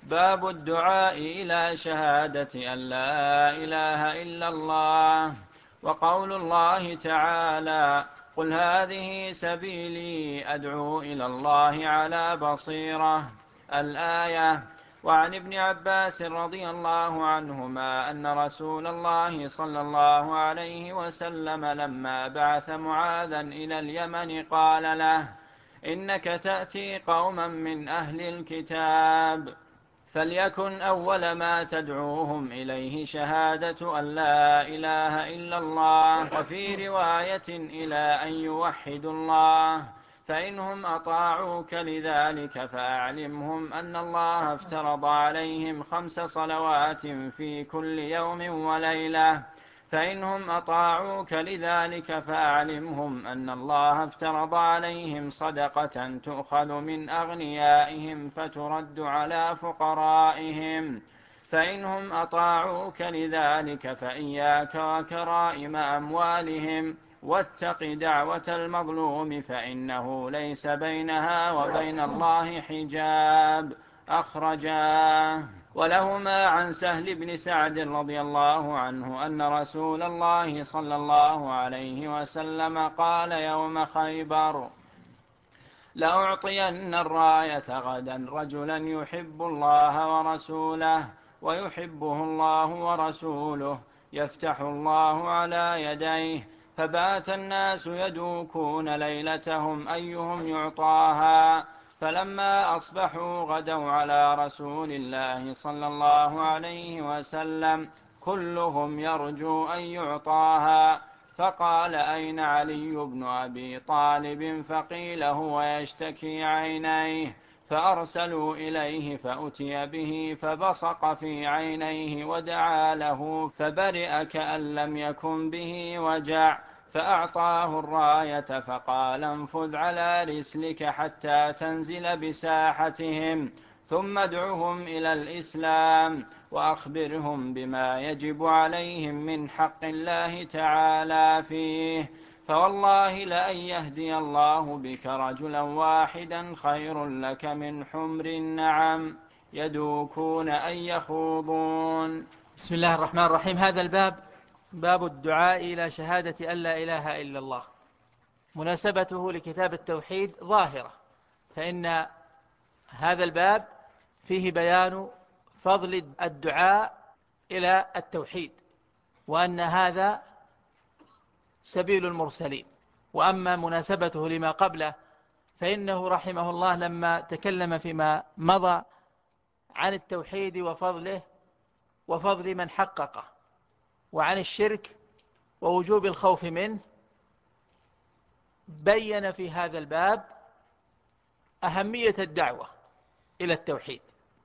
باب الدعاء إلى شهادة أن لا إله إلا الله. وقول الله تعالى: قل هذه سبيلي أدعو إلى الله على بصيرة، الآية. وعن ابن عباس رضي الله عنهما أن رسول الله صلى الله عليه وسلم لما بعث معاذا إلى اليمن قال له: إنك تأتي قوما من أهل الكتاب، فليكن أول ما تدعوهم إليه شهادة أن لا إله إلا الله، وفي رواية إلى أن يوحدوا الله، فإنهم أطاعوك لذلك فأعلمهم أن الله افترض عليهم 5 صلوات في كل يوم وليلة، فإنهم أطاعوك لذلك فأعلمهم أن الله افترض عليهم صدقة تؤخذ من أغنيائهم فترد على فقرائهم، فإنهم أطاعوك لذلك فإياك وكرائم أموالهم، واتق دعوة المظلوم فإنه ليس بينها وبين الله حجاب، أخرجاه. ولهما عن سهل بن سعد رضي الله عنه أن رسول الله صلى الله عليه وسلم قال يوم خيبر: لأعطين الراية غدا رجلا يحب الله ورسوله ويحبه الله ورسوله، يفتح الله على يديه. فبات الناس يدوكون ليلتهم أيهم يعطاها، فلما أصبحوا غدوا على رسول الله صلى الله عليه وسلم كلهم يرجو أن يعطاها، فقال: أين علي بن أبي طالب؟ فقيل: هو يشتكي عينيه، فأرسلوا إليه فأتي به فبصق في عينيه ودعا له فبرئ كأن لم يكن به وجع، فأعطاه الراية فقال: انفذ على رسلك حتى تنزل بساحتهم، ثم ادعهم إلى الإسلام وأخبرهم بما يجب عليهم من حق الله تعالى فيه، فوالله لأن يهدي الله بك رجلا واحدا خير لك من حمر النعم يدوكون أن يخوضون. بسم الله الرحمن الرحيم. هذا الباب باب الدعاء إلى شهادة أن لا إله إلا الله. مناسبته لكتاب التوحيد ظاهرة، فإن هذا الباب فيه بيان فضل الدعاء إلى التوحيد، وأن هذا سبيل المرسلين. وأما مناسبته لما قبله فإنه رحمه الله لما تكلم فيما مضى عن التوحيد وفضله وفضل من حققه، وعن الشرك ووجوب الخوف منه، بين في هذا الباب أهمية الدعوة إلى التوحيد،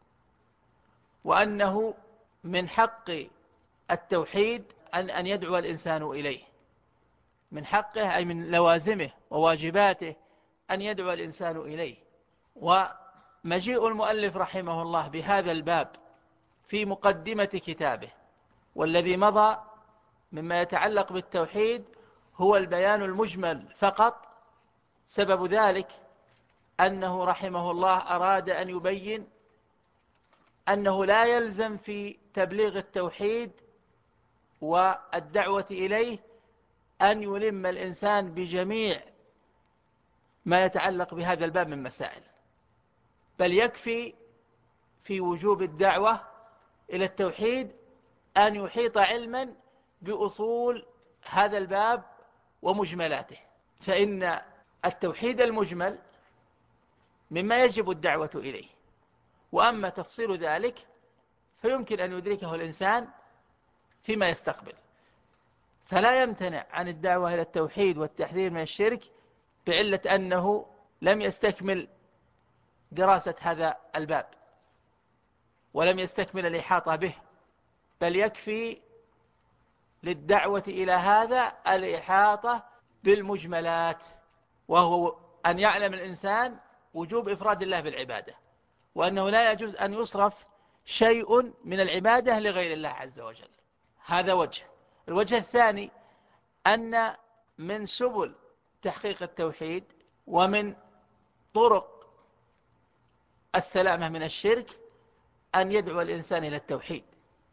وأنه من حق التوحيد أن يدعو الإنسان إليه، من حقه أي من لوازمه وواجباته أن يدعو الإنسان إليه. ومجيء المؤلف رحمه الله بهذا الباب في مقدمة كتابه والذي مضى مما يتعلق بالتوحيد هو البيان المجمل فقط، سبب ذلك أنه رحمه الله أراد أن يبين أنه لا يلزم في تبليغ التوحيد والدعوة إليه أن يلم الإنسان بجميع ما يتعلق بهذا الباب من مسائل، بل يكفي في وجوب الدعوة إلى التوحيد أن يحيط علما بأصول هذا الباب ومجملاته، فإن التوحيد المجمل مما يجب الدعوة إليه، وأما تفصيل ذلك فيمكن أن يدركه الإنسان فيما يستقبل، فلا يمتنع عن الدعوة إلى التوحيد والتحذير من الشرك بعلة أنه لم يستكمل دراسة هذا الباب ولم يستكمل الإحاطة به، بل يكفي للدعوة إلى هذا الإحاطة بالمجملات، وهو أن يعلم الإنسان وجوب إفراد الله بالعبادة، وأنه لا يجوز أن يصرف شيء من العبادة لغير الله عز وجل. هذا وجه. الوجه الثاني أن من سبل تحقيق التوحيد ومن طرق السلامة من الشرك أن يدعو الإنسان إلى التوحيد،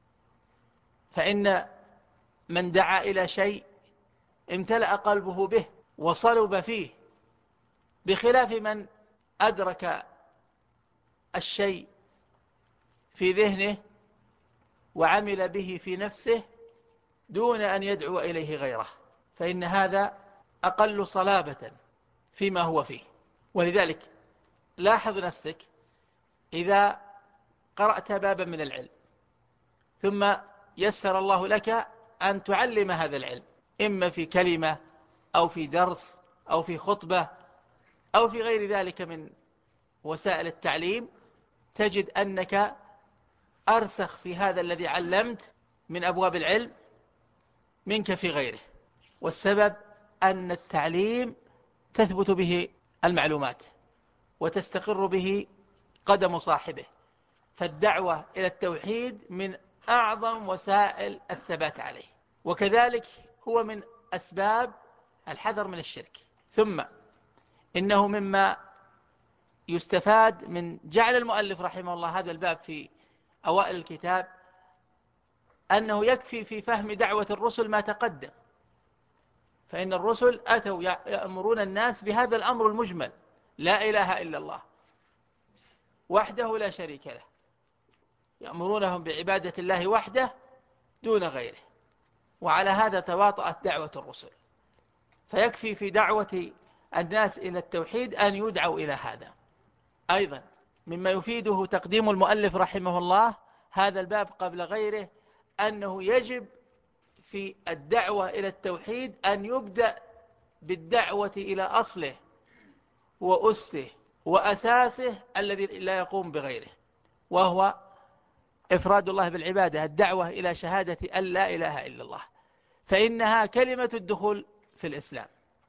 فإن من دعا إلى شيء امتلأ قلبه به وصلب فيه، بخلاف من أدرك الشيء في ذهنه وعمل به في نفسه دون أن يدعو إليه غيره، فإن هذا أقل صلابة فيما هو فيه. ولذلك لاحظ نفسك إذا قرأت بابا من العلم ثم يسر الله لك أن تعلم هذا العلم، إما في كلمة أو في درس أو في خطبة أو في غير ذلك من وسائل التعليم، تجد أنك أرسخ في هذا الذي علمت من أبواب العلم منك في غيره. والسبب أن التعليم تثبت به المعلومات وتستقر به قدم صاحبه، فالدعوة إلى التوحيد من أعظم وسائل الثبات عليه، وكذلك هو من أسباب الحذر من الشرك. ثم إنه مما يستفاد من جعل المؤلف رحمه الله هذا الباب في أوائل الكتاب أنه يكفي في فهم دعوة الرسل ما تقدم، فإن الرسل أتوا يأمرون الناس بهذا الأمر المجمل: لا إله إلا الله وحده لا شريك له، يأمرونهم بعبادة الله وحده دون غيره. وعلى هذا تواطأت دعوة الرسل، فيكفي في دعوة الناس إلى التوحيد أن يدعوا إلى هذا. أيضا مما يفيده تقديم المؤلف رحمه الله هذا الباب قبل غيره أنه يجب في الدعوة إلى التوحيد أن يبدأ بالدعوة إلى أصله وأسه وأساسه الذي لا يقوم بغيره، وهو إفراد الله بالعبادة، الدعوة إلى شهادة أن لا إله إلا الله، فإنها كلمة الدخول في الإسلام،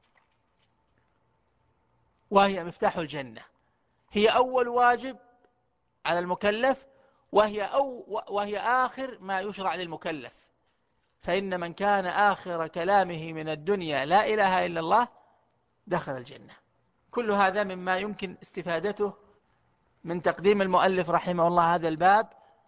وهي مفتاح الجنة، هي أول واجب على المكلف، وهي آخر ما يشرع للمكلف، فإن من كان آخر كلامه من الدنيا لا إله إلا الله دخل الجنة. كل هذا مما يمكن استفادته من تقديم المؤلف رحمه الله هذا الباب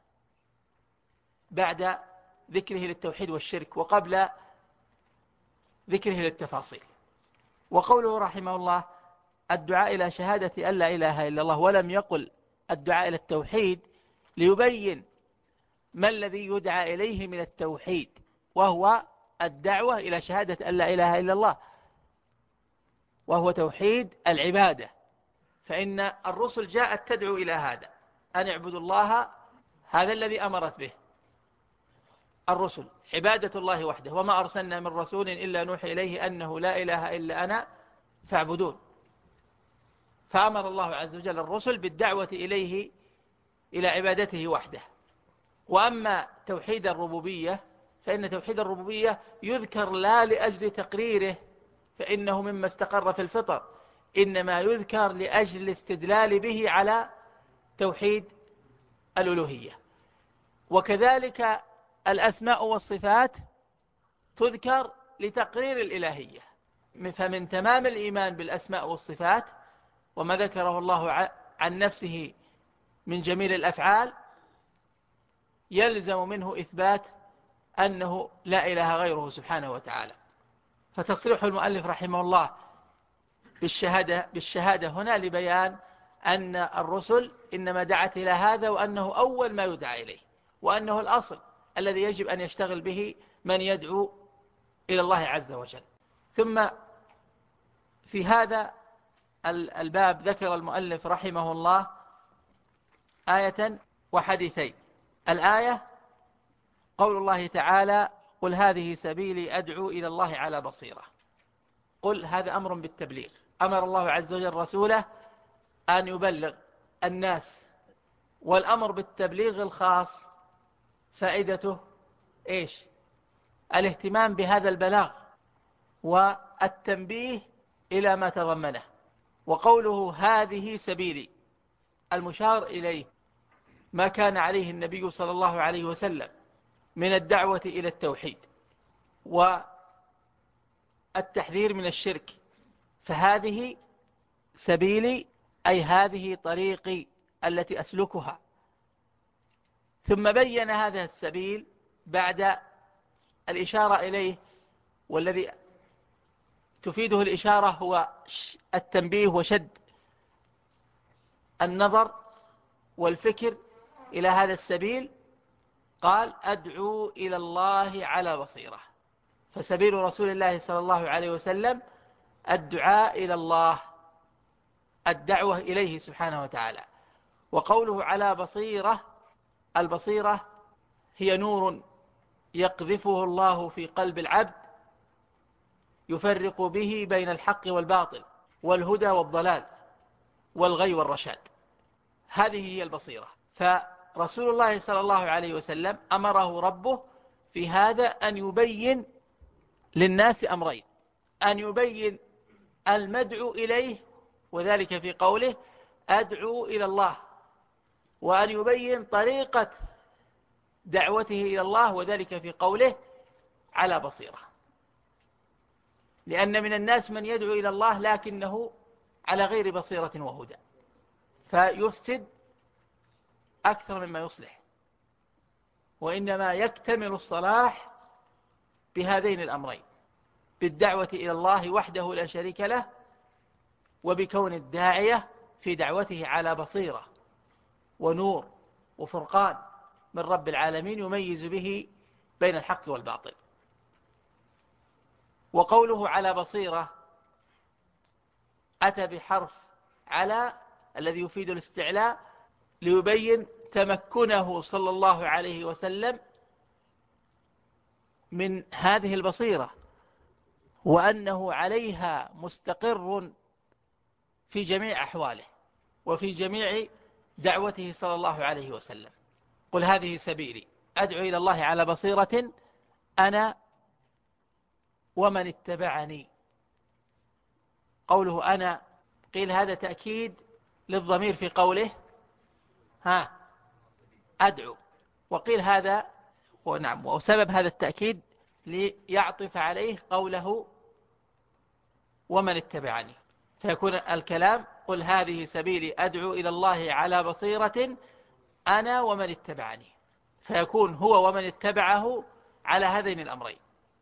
بعد ذكره للتوحيد والشرك وقبل ذكره للتفاصيل. وقوله رحمه الله الدعاء إلى شهادة أن لا إله إلا الله، ولم يقل الدعاء إلى التوحيد، ليبين ما الذي يدعى إليه من التوحيد، وهو الدعوة إلى شهادة أن لا إله إلا الله، وهو توحيد العبادة. فإن الرسل جاءت تدعو إلى هذا، أن اعبدوا الله، هذا الذي أمرت به الرسل، عبادة الله وحده، وما أرسلنا من رسول إلا نوحي إليه أنه لا إله إلا أنا فاعبدون. فأمر الله عز وجل الرسل بالدعوة إليه إلى عبادته وحده. وأما توحيد الربوبية فإن توحيد الربوبية يذكر لا لأجل تقريره، فإنه مما استقر في الفطر، إنما يذكر لأجل الاستدلال به على توحيد الألوهية. وكذلك الأسماء والصفات تذكر لتقرير الإلهية، فمن تمام الإيمان بالأسماء والصفات وما ذكره الله عن نفسه من جميل الأفعال يلزم منه إثبات أنه لا إله غيره سبحانه وتعالى. فتصريح المؤلف رحمه الله بالشهادة هنا لبيان أن الرسل إنما دعت إلى هذا، وأنه أول ما يدعى إليه، وأنه الأصل الذي يجب أن يشتغل به من يدعو إلى الله عز وجل. ثم في هذا الباب ذكر المؤلف رحمه الله آية وحديثين. الآية قول الله تعالى: قل هذه سبيلي أدعو إلى الله على بصيرة. قل هذا أمر بالتبليغ، أمر الله عز وجل رسوله أن يبلغ الناس، والأمر بالتبليغ الخاص فائدته إيش؟ الاهتمام بهذا البلاغ والتنبيه إلى ما تضمنه. وقوله هذه سبيلي المشار إليه ما كان عليه النبي صلى الله عليه وسلم من الدعوة إلى التوحيد والتحذير من الشرك، فهذه سبيلي أي هذه طريقي التي أسلكها ثم بين هذا السبيل بعد الإشارة إليه، والذي تفيده الإشارة هو التنبيه وشد النظر والفكر إلى هذا السبيل. قال أدعو إلى الله على بصيرة، فسبيل رسول الله صلى الله عليه وسلم الدعاء إلى الله، الدعوة إليه سبحانه وتعالى. وقوله على بصيرة، البصيرة هي نور يقذفه الله في قلب العبد يفرق به بين الحق والباطل والهدى والضلال والغي والرشاد، هذه هي البصيرة. فرسول الله صلى الله عليه وسلم أمره ربه في هذا أن يبين للناس أمرين: أن يبين المدعو إليه، وذلك في قوله أدعو إلى الله، وأن يبين طريقة دعوته إلى الله، وذلك في قوله على بصيرة. لأن من الناس من يدعو إلى الله لكنه على غير بصيرة وهدى، فيفسد أكثر مما يصلح، وإنما يكتمل الصلاح بهذين الأمرين: بالدعوة إلى الله وحده لا شريك له، وبكون الداعية في دعوته على بصيرة ونور وفرقان من رب العالمين يميز به بين الحق والباطل. وقوله على بصيرة أتى بحرف على الذي يفيد الاستعلاء ليبين تمكنه صلى الله عليه وسلم من هذه البصيرة، وأنه عليها مستقر في جميع أحواله وفي جميع دعوته صلى الله عليه وسلم. قل هذه سبيلي أدعو إلى الله على بصيرة أنا ومن اتبعني. قوله أنا قيل هذا تأكيد للضمير في قوله أدعو، وقيل هذا ونعم، وسبب هذا التأكيد ليعطف عليه قوله ومن اتبعني، فيكون الكلام قل هذه سبيلي أدعو إلى الله على بصيرة أنا ومن اتبعني، فيكون هو ومن اتبعه على هذين الأمرين: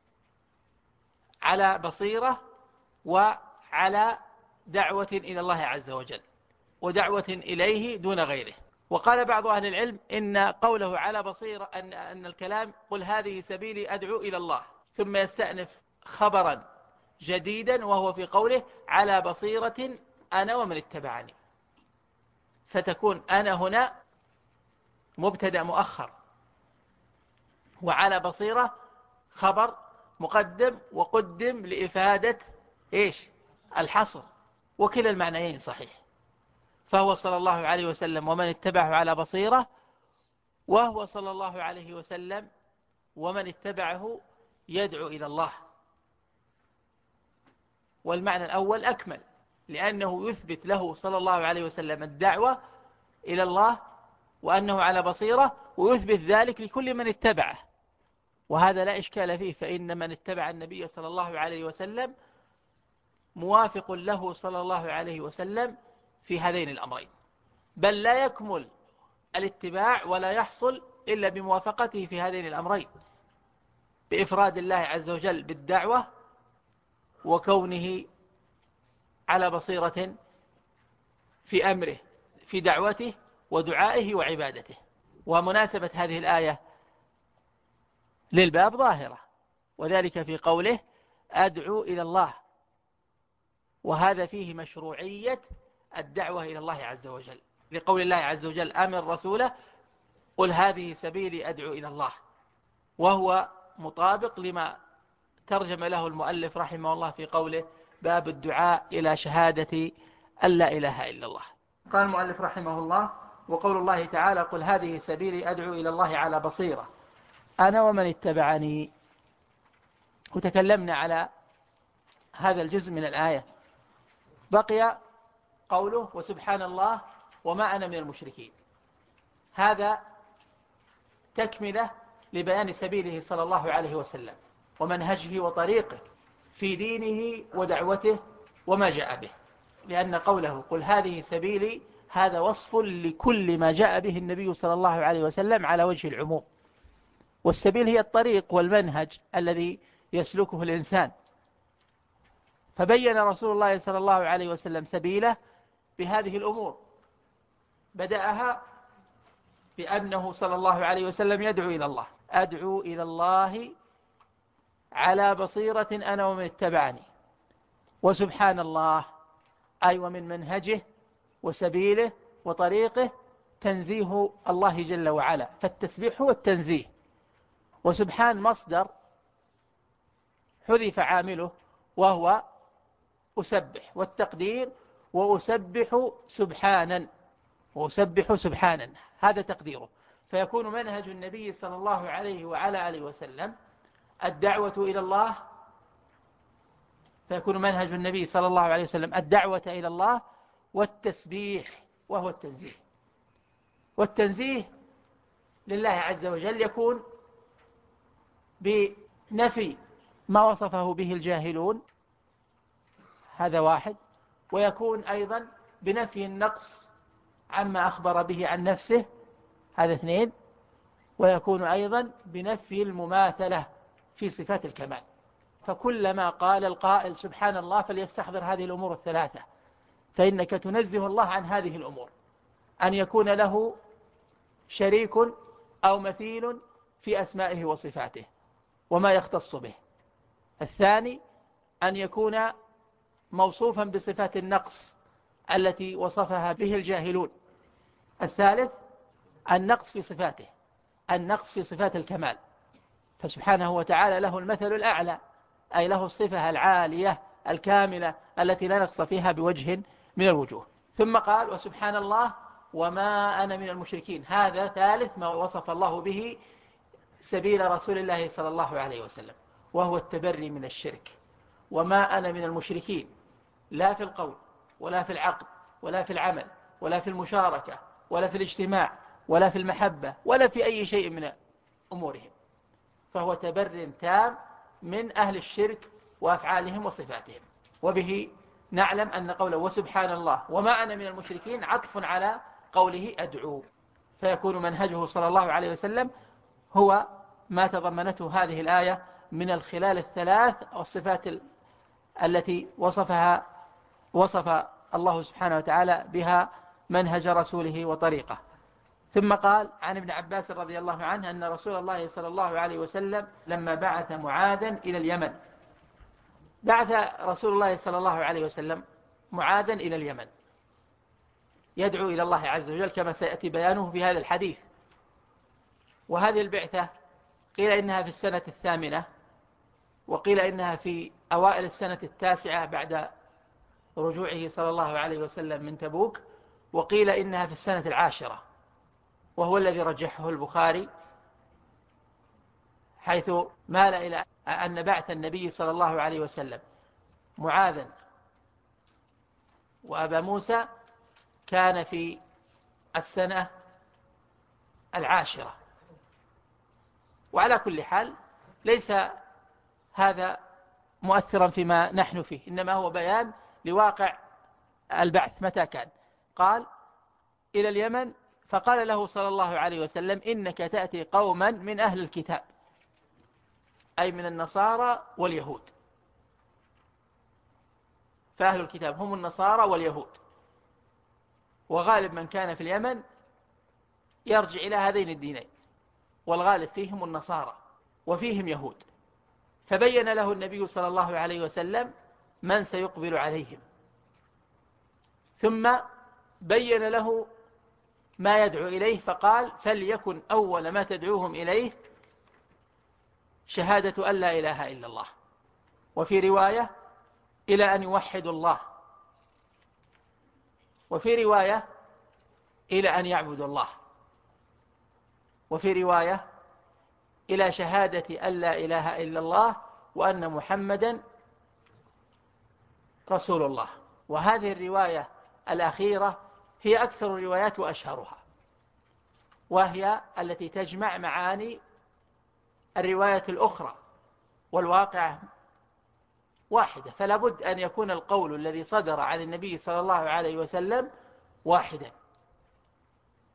على بصيرة وعلى دعوة إلى الله عز وجل، ودعوة إليه دون غيره. وقال بعض أهل العلم إن قوله على بصيرة أن الكلام قل هذه سبيلي أدعو إلى الله، ثم يستأنف خبرا جديدا وهو في قوله على بصيرة أنا ومن اتبعني، فتكون أنا هنا مبتدأ مؤخر، وعلى بصيرة خبر مقدم وقدم لإفادة الحصر، وكلا المعنيين صحيح. فهو صلى الله عليه وسلم ومن اتبعه على بصيرة، وهو صلى الله عليه وسلم ومن اتبعه يدعو إلى الله. والمعنى الأول أكمل، لأنه يثبت له صلى الله عليه وسلم الدعوة إلى الله وأنه على بصيرة، ويثبت ذلك لكل من اتبعه، وهذا لا إشكال فيه، فإن من اتبع النبي صلى الله عليه وسلم موافق له صلى الله عليه وسلم في هذين الأمرين، بل لا يكمل الاتباع ولا يحصل إلا بموافقته في هذين الأمرين: بإفراد الله عز وجل بالدعوة، وكونه على بصيرة في أمره في دعوته ودعائه وعبادته. ومناسبة هذه الآية للباب ظاهرة، وذلك في قوله أدعو إلى الله، وهذا فيه مشروعية الدعوة إلى الله عز وجل، لقول الله عز وجل أمر رسوله قل هذه سبيلي أدعو إلى الله، وهو مطابق لما ترجم له المؤلف رحمه الله في قوله باب الدعاء إلى شهادة أن لا إله إلا الله. قال المؤلف رحمه الله: وقول الله تعالى قل هذه سبيلي أدعو إلى الله على بصيرة أنا ومن اتبعني. وتكلمنا على هذا الجزء من الآية. بقي قوله وسبحان الله وما أنا من المشركين، هذا تكملة لبيان سبيله صلى الله عليه وسلم ومنهجه وطريقه في دينه ودعوته وما جاء به، لأن قوله قل هذه سبيلي هذا وصف لكل ما جاء به النبي صلى الله عليه وسلم على وجه العموم. والسبيل هي الطريق والمنهج الذي يسلكه الإنسان. فبين رسول الله صلى الله عليه وسلم سبيله بهذه الأمور. بدأها بأنه صلى الله عليه وسلم يدعو إلى الله: أدعو إلى الله على بصيرة أنا ومن اتبعني. وسبحان الله، أي ومن منهجه وسبيله وطريقه تنزيه الله جل وعلا، فالتسبيح هو التنزيه. وسبحان مصدر حذف عامله وهو أسبح، والتقدير وأسبح سبحانا، وأسبح سبحانا، هذا تقديره. فيكون منهج النبي صلى الله عليه وعلى آله وسلم الدعوة إلى الله، فيكون منهج النبي صلى الله عليه وسلم الدعوة إلى الله والتسبيح وهو التنزيه. والتنزيه لله عز وجل يكون بنفي ما وصفه به الجاهلون، هذا واحد، ويكون أيضا بنفي النقص عما أخبر به عن نفسه، هذا اثنين، ويكون أيضا بنفي المماثلة في صفات الكمال. فكلما قال القائل سبحان الله فليستحضر هذه الأمور الثلاثة، فإنك تنزه الله عن هذه الأمور: أن يكون له شريك أو مثيل في أسمائه وصفاته وما يختص به. الثاني أن يكون موصوفا بصفات النقص التي وصفها به الجاهلون. الثالث النقص في صفاته، النقص في صفات الكمال، فسبحانه وتعالى له المثل الأعلى، أي له الصفة العالية الكاملة التي لا نقص فيها بوجه من الوجوه. ثم قال: وسبحان الله وما أنا من المشركين. هذا ثالث ما وصف الله به سبيل رسول الله صلى الله عليه وسلم، وهو التبري من الشرك. وما أنا من المشركين، لا في القول ولا في العقل ولا في العمل ولا في المشاركة ولا في الاجتماع ولا في المحبة ولا في أي شيء من أمورهم، فهو تبر تام من أهل الشرك وأفعالهم وصفاتهم. وبه نعلم أن قوله وسبحان الله وما أنا من المشركين عطف على قوله أدعو، فيكون منهجه صلى الله عليه وسلم هو ما تضمنته هذه الآية من الخلال الثلاث والصفات التي وصف الله سبحانه وتعالى بها منهج رسوله وطريقه. ثم قال عن ابن عباس رضي الله عنه أن رسول الله صلى الله عليه وسلم لما بعث معاذا إلى اليمن، بعث رسول الله صلى الله عليه وسلم معاذا إلى اليمن يدعو إلى الله عز وجل كما سيأتي بيانه في هذا الحديث. وهذه البعثة قيل إنها في السنة 8، وقيل إنها في أوائل السنة 9 بعد رجوعه صلى الله عليه وسلم من تبوك، وقيل إنها في السنة 10، وهو الذي رجحه البخاري، حيث مال إلى أن بعث النبي صلى الله عليه وسلم معاذا وأبا موسى كان في السنة 10. وعلى كل حال ليس هذا مؤثرا فيما نحن فيه، إنما هو بيان لواقع البعث متى كان. قال إلى اليمن، فقال له صلى الله عليه وسلم إنك تأتي قوما من أهل الكتاب، أي من النصارى واليهود، فأهل الكتاب هم النصارى واليهود، وغالب من كان في اليمن يرجع إلى هذين الدينين، والغالب فيهم النصارى وفيهم يهود. فبين له النبي صلى الله عليه وسلم من سيقبل عليهم، ثم بين له ما يدعو إليه، فقال فليكن أول ما تدعوهم إليه شهادة أن لا إله إلا الله، وفي رواية إلى أن يوحدوا الله، وفي رواية إلى أن يعبدوا الله، وفي رواية إلى شهادة أن لا إله إلا الله وأن محمدا رسول الله. وهذه الرواية الأخيرة هي أكثر الروايات وأشهرها، وهي التي تجمع معاني الرواية الأخرى، والواقع واحدة، فلا بد أن يكون القول الذي صدر عن النبي صلى الله عليه وسلم واحدا،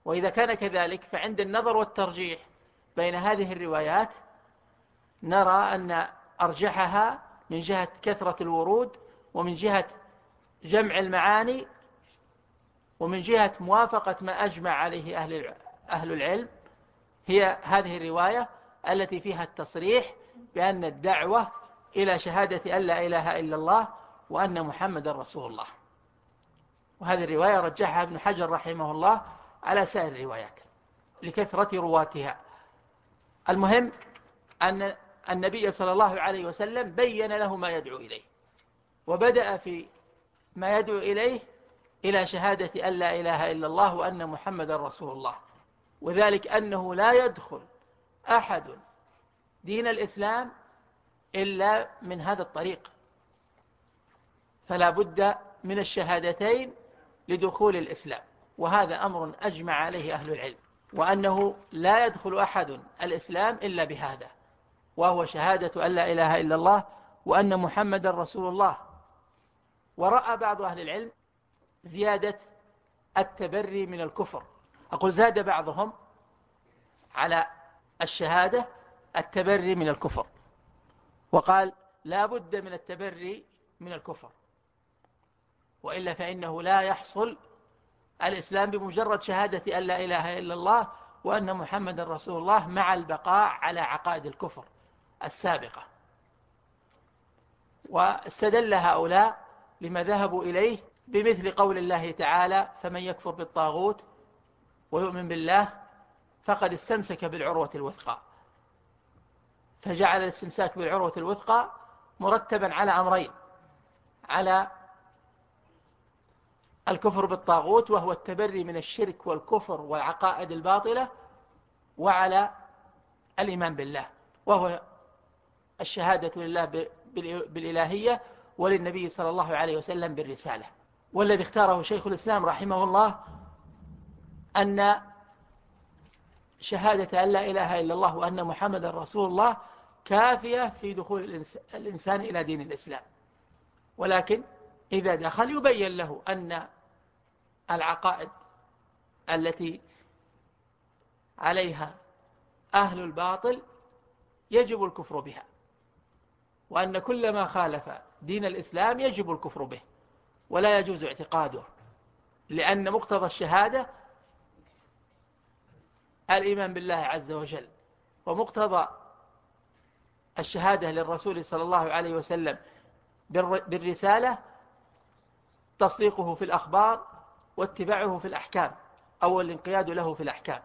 وإذا كان كذلك فعند النظر والترجيح بين هذه الروايات نرى أن أرجحها من جهة كثرة الورود، ومن جهة جمع المعاني، ومن جهة موافقة ما أجمع عليه أهل العلم، هي هذه الرواية التي فيها التصريح بأن الدعوة إلى شهادة أن لا إله إلا الله وأن محمد رسول الله. وهذه الرواية رجحها ابن حجر رحمه الله على سائر الروايات لكثرة رواتها. المهم أن النبي صلى الله عليه وسلم بين له ما يدعو إليه، وبدأ في ما يدعو إليه إلى شهادة أن لا إله إلا الله وأن محمد رسول الله، وذلك أنه لا يدخل أحد دين الإسلام إلا من هذا الطريق، فلا بد من الشهادتين لدخول الإسلام، وهذا أمر أجمع عليه أهل العلم، وأنه لا يدخل أحد الإسلام إلا بهذا، وهو شهادة أن لا إله إلا الله وأن محمد رسول الله. ورأى بعض أهل العلم زيادة التبري من الكفر، أقول زاد بعضهم على الشهادة التبري من الكفر، وقال لا بد من التبري من الكفر، وإلا فإنه لا يحصل الإسلام بمجرد شهادة أن لا إله إلا الله وأن محمد رسول الله مع البقاء على عقائد الكفر السابقة. واستدل هؤلاء لما ذهبوا إليه بمثل قول الله تعالى: فمن يكفر بالطاغوت ويؤمن بالله فقد استمسك بالعروة الوثقى. فجعل الاستمساك بالعروة الوثقى مرتبا على أمرين: على الكفر بالطاغوت وهو التبري من الشرك والكفر والعقائد الباطلة، وعلى الإيمان بالله وهو الشهادة لله بالإلهية وللنبي صلى الله عليه وسلم بالرسالة. والذي اختاره شيخ الإسلام رحمه الله أن شهادة أن لا إله إلا الله وأن محمد رسول الله كافية في دخول الإنسان إلى دين الإسلام، ولكن إذا دخل يبين له أن العقائد التي عليها أهل الباطل يجب الكفر بها، وأن كل ما خالف دين الإسلام يجب الكفر به ولا يجوز اعتقاده، لأن مقتضى الشهادة الإيمان بالله عز وجل، ومقتضى الشهادة للرسول صلى الله عليه وسلم بالرسالة تصديقه في الأخبار واتباعه في الأحكام أو الانقياد له في الأحكام.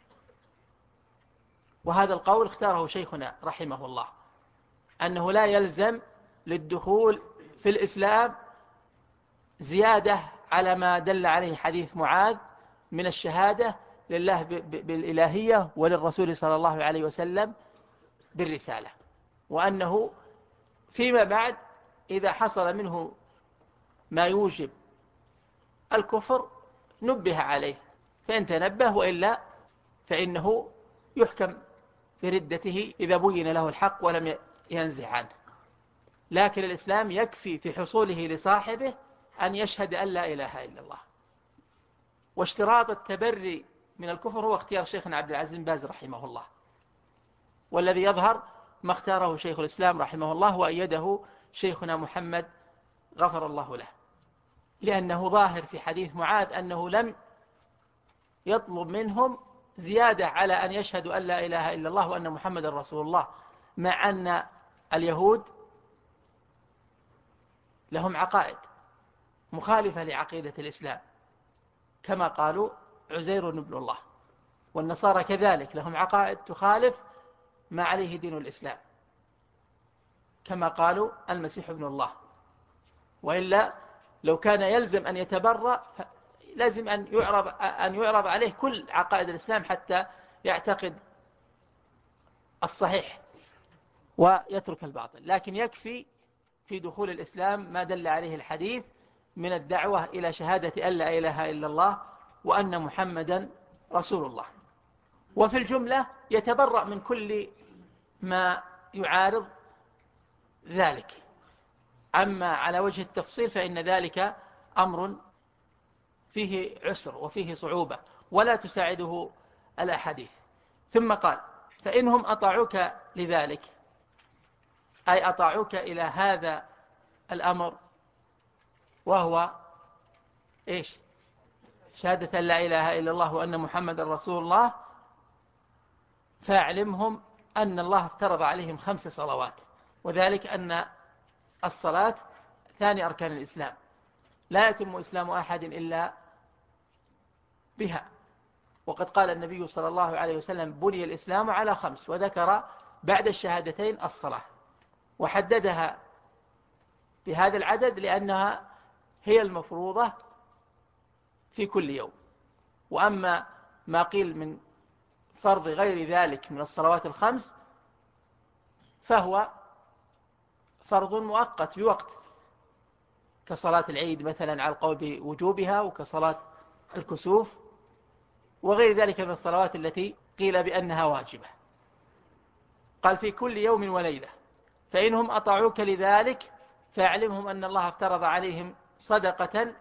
وهذا القول اختاره شيخنا رحمه الله، أنه لا يلزم للدخول في الإسلام زيادة على ما دل عليه حديث معاذ من الشهادة لله بالإلهية وللرسول صلى الله عليه وسلم بالرسالة، وأنه فيما بعد إذا حصل منه ما يوجب الكفر نبه عليه فإن تنبه، وإلا فإنه يحكم بردته إذا بين له الحق ولم ينزع عنه. لكن الإسلام يكفي في حصوله لصاحبه أن يشهد أن لا إله إلا الله. واشتراط التبري من الكفر هو اختيار شيخنا عبد العزيز بن باز رحمه الله، والذي يظهر ما اختاره شيخ الإسلام رحمه الله وأيده شيخنا محمد غفر الله له، لأنه ظاهر في حديث معاذ أنه لم يطلب منهم زيادة على أن يشهدوا أن لا إله إلا الله وأن محمد رسول الله، مع أن اليهود لهم عقائد مخالفة لعقيدة الإسلام كما قالوا عزير ابن الله، والنصارى كذلك لهم عقائد تخالف ما عليه دين الإسلام كما قالوا المسيح ابن الله. وإلا لو كان يلزم أن يتبرأ لازم أن يعرض عليه كل عقائد الإسلام حتى يعتقد الصحيح ويترك الباطل، لكن يكفي في دخول الإسلام ما دل عليه الحديث من الدعوة إلى شهادة أن لا إله إلا الله وأن محمدا رسول الله. وفي الجملة يتبرأ من كل ما يعارض ذلك. أما على وجه التفصيل فإن ذلك أمر فيه عسر وفيه صعوبة، ولا تساعده الأحاديث. ثم قال فإنهم أطاعوك لذلك، أي أطاعوك إلى هذا الأمر، وهو إيش؟ شهادة لا إله إلا الله وأن محمد رسول الله، فاعلمهم أن الله افترض عليهم 5 صلوات، وذلك أن الصلاة ثاني أركان الإسلام، لا يتم إسلام أحد إلا بها. وقد قال النبي صلى الله عليه وسلم بني الإسلام على 5، وذكر بعد الشهادتين الصلاة، وحددها بهذا العدد لأنها هي المفروضة في كل يوم. وأما ما قيل من فرض غير ذلك من الصلوات ال5 فهو فرض مؤقت بوقت، كصلاة العيد مثلا على القول بوجوبها، وكصلاة الكسوف، وغير ذلك من الصلوات التي قيل بأنها واجبة. قال في كل يوم وليلة، فإنهم أطاعوك لذلك فاعلمهم أن الله افترض عليهم صدقة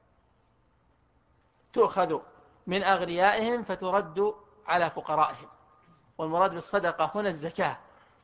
تؤخذ من أغنيائهم فترد على فقرائهم. والمراد بالصدقة هنا الزكاة،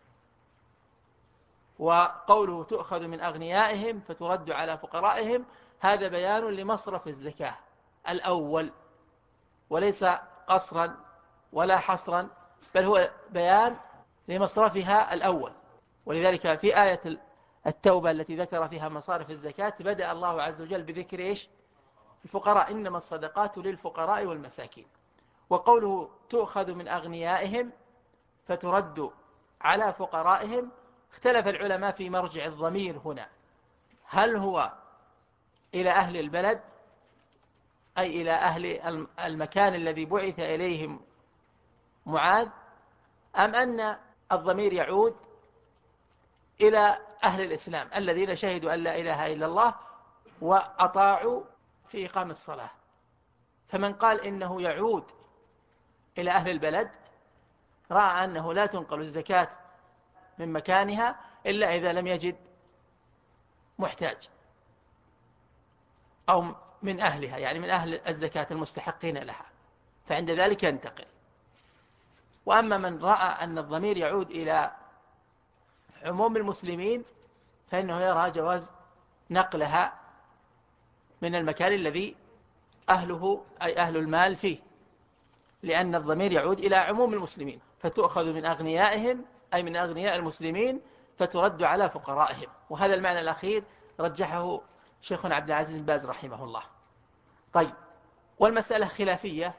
وقوله تؤخذ من أغنيائهم فترد على فقرائهم هذا بيان لمصرف الزكاة الأول، وليس قصرا ولا حصرا، بل هو بيان لمصرفها الأول. ولذلك في آية التوبة التي ذكر فيها مصارف الزكاة بدأ الله عز وجل بذكر إيش؟ الفقراء، إنما الصدقات للفقراء والمساكين. وقوله تؤخذ من أغنيائهم فترد على فقرائهم، اختلف العلماء في مرجع الضمير هنا، هل هو إلى أهل البلد أي إلى أهل المكان الذي بعث إليهم معاذ، أم أن الضمير يعود إلى أهل الإسلام الذين شهدوا أن لا إله إلا الله وأطاعوا في إقام الصلاة؟ فمن قال إنه يعود إلى أهل البلد رأى أنه لا تنقل الزكاة من مكانها إلا إذا لم يجد محتاج، أو من أهلها، يعني من أهل الزكاة المستحقين لها، فعند ذلك ينتقل. وأما من رأى أن الضمير يعود إلى عموم المسلمين فإنه يرى جواز نقلها من المكان الذي أهله أي أهل المال فيه، لأن الضمير يعود إلى عموم المسلمين، فتؤخذ من أغنيائهم أي من أغنياء المسلمين فترد على فقرائهم. وهذا المعنى الأخير رجحه شيخنا عبد العزيز بن باز رحمه الله. طيب، والمسألة خلافية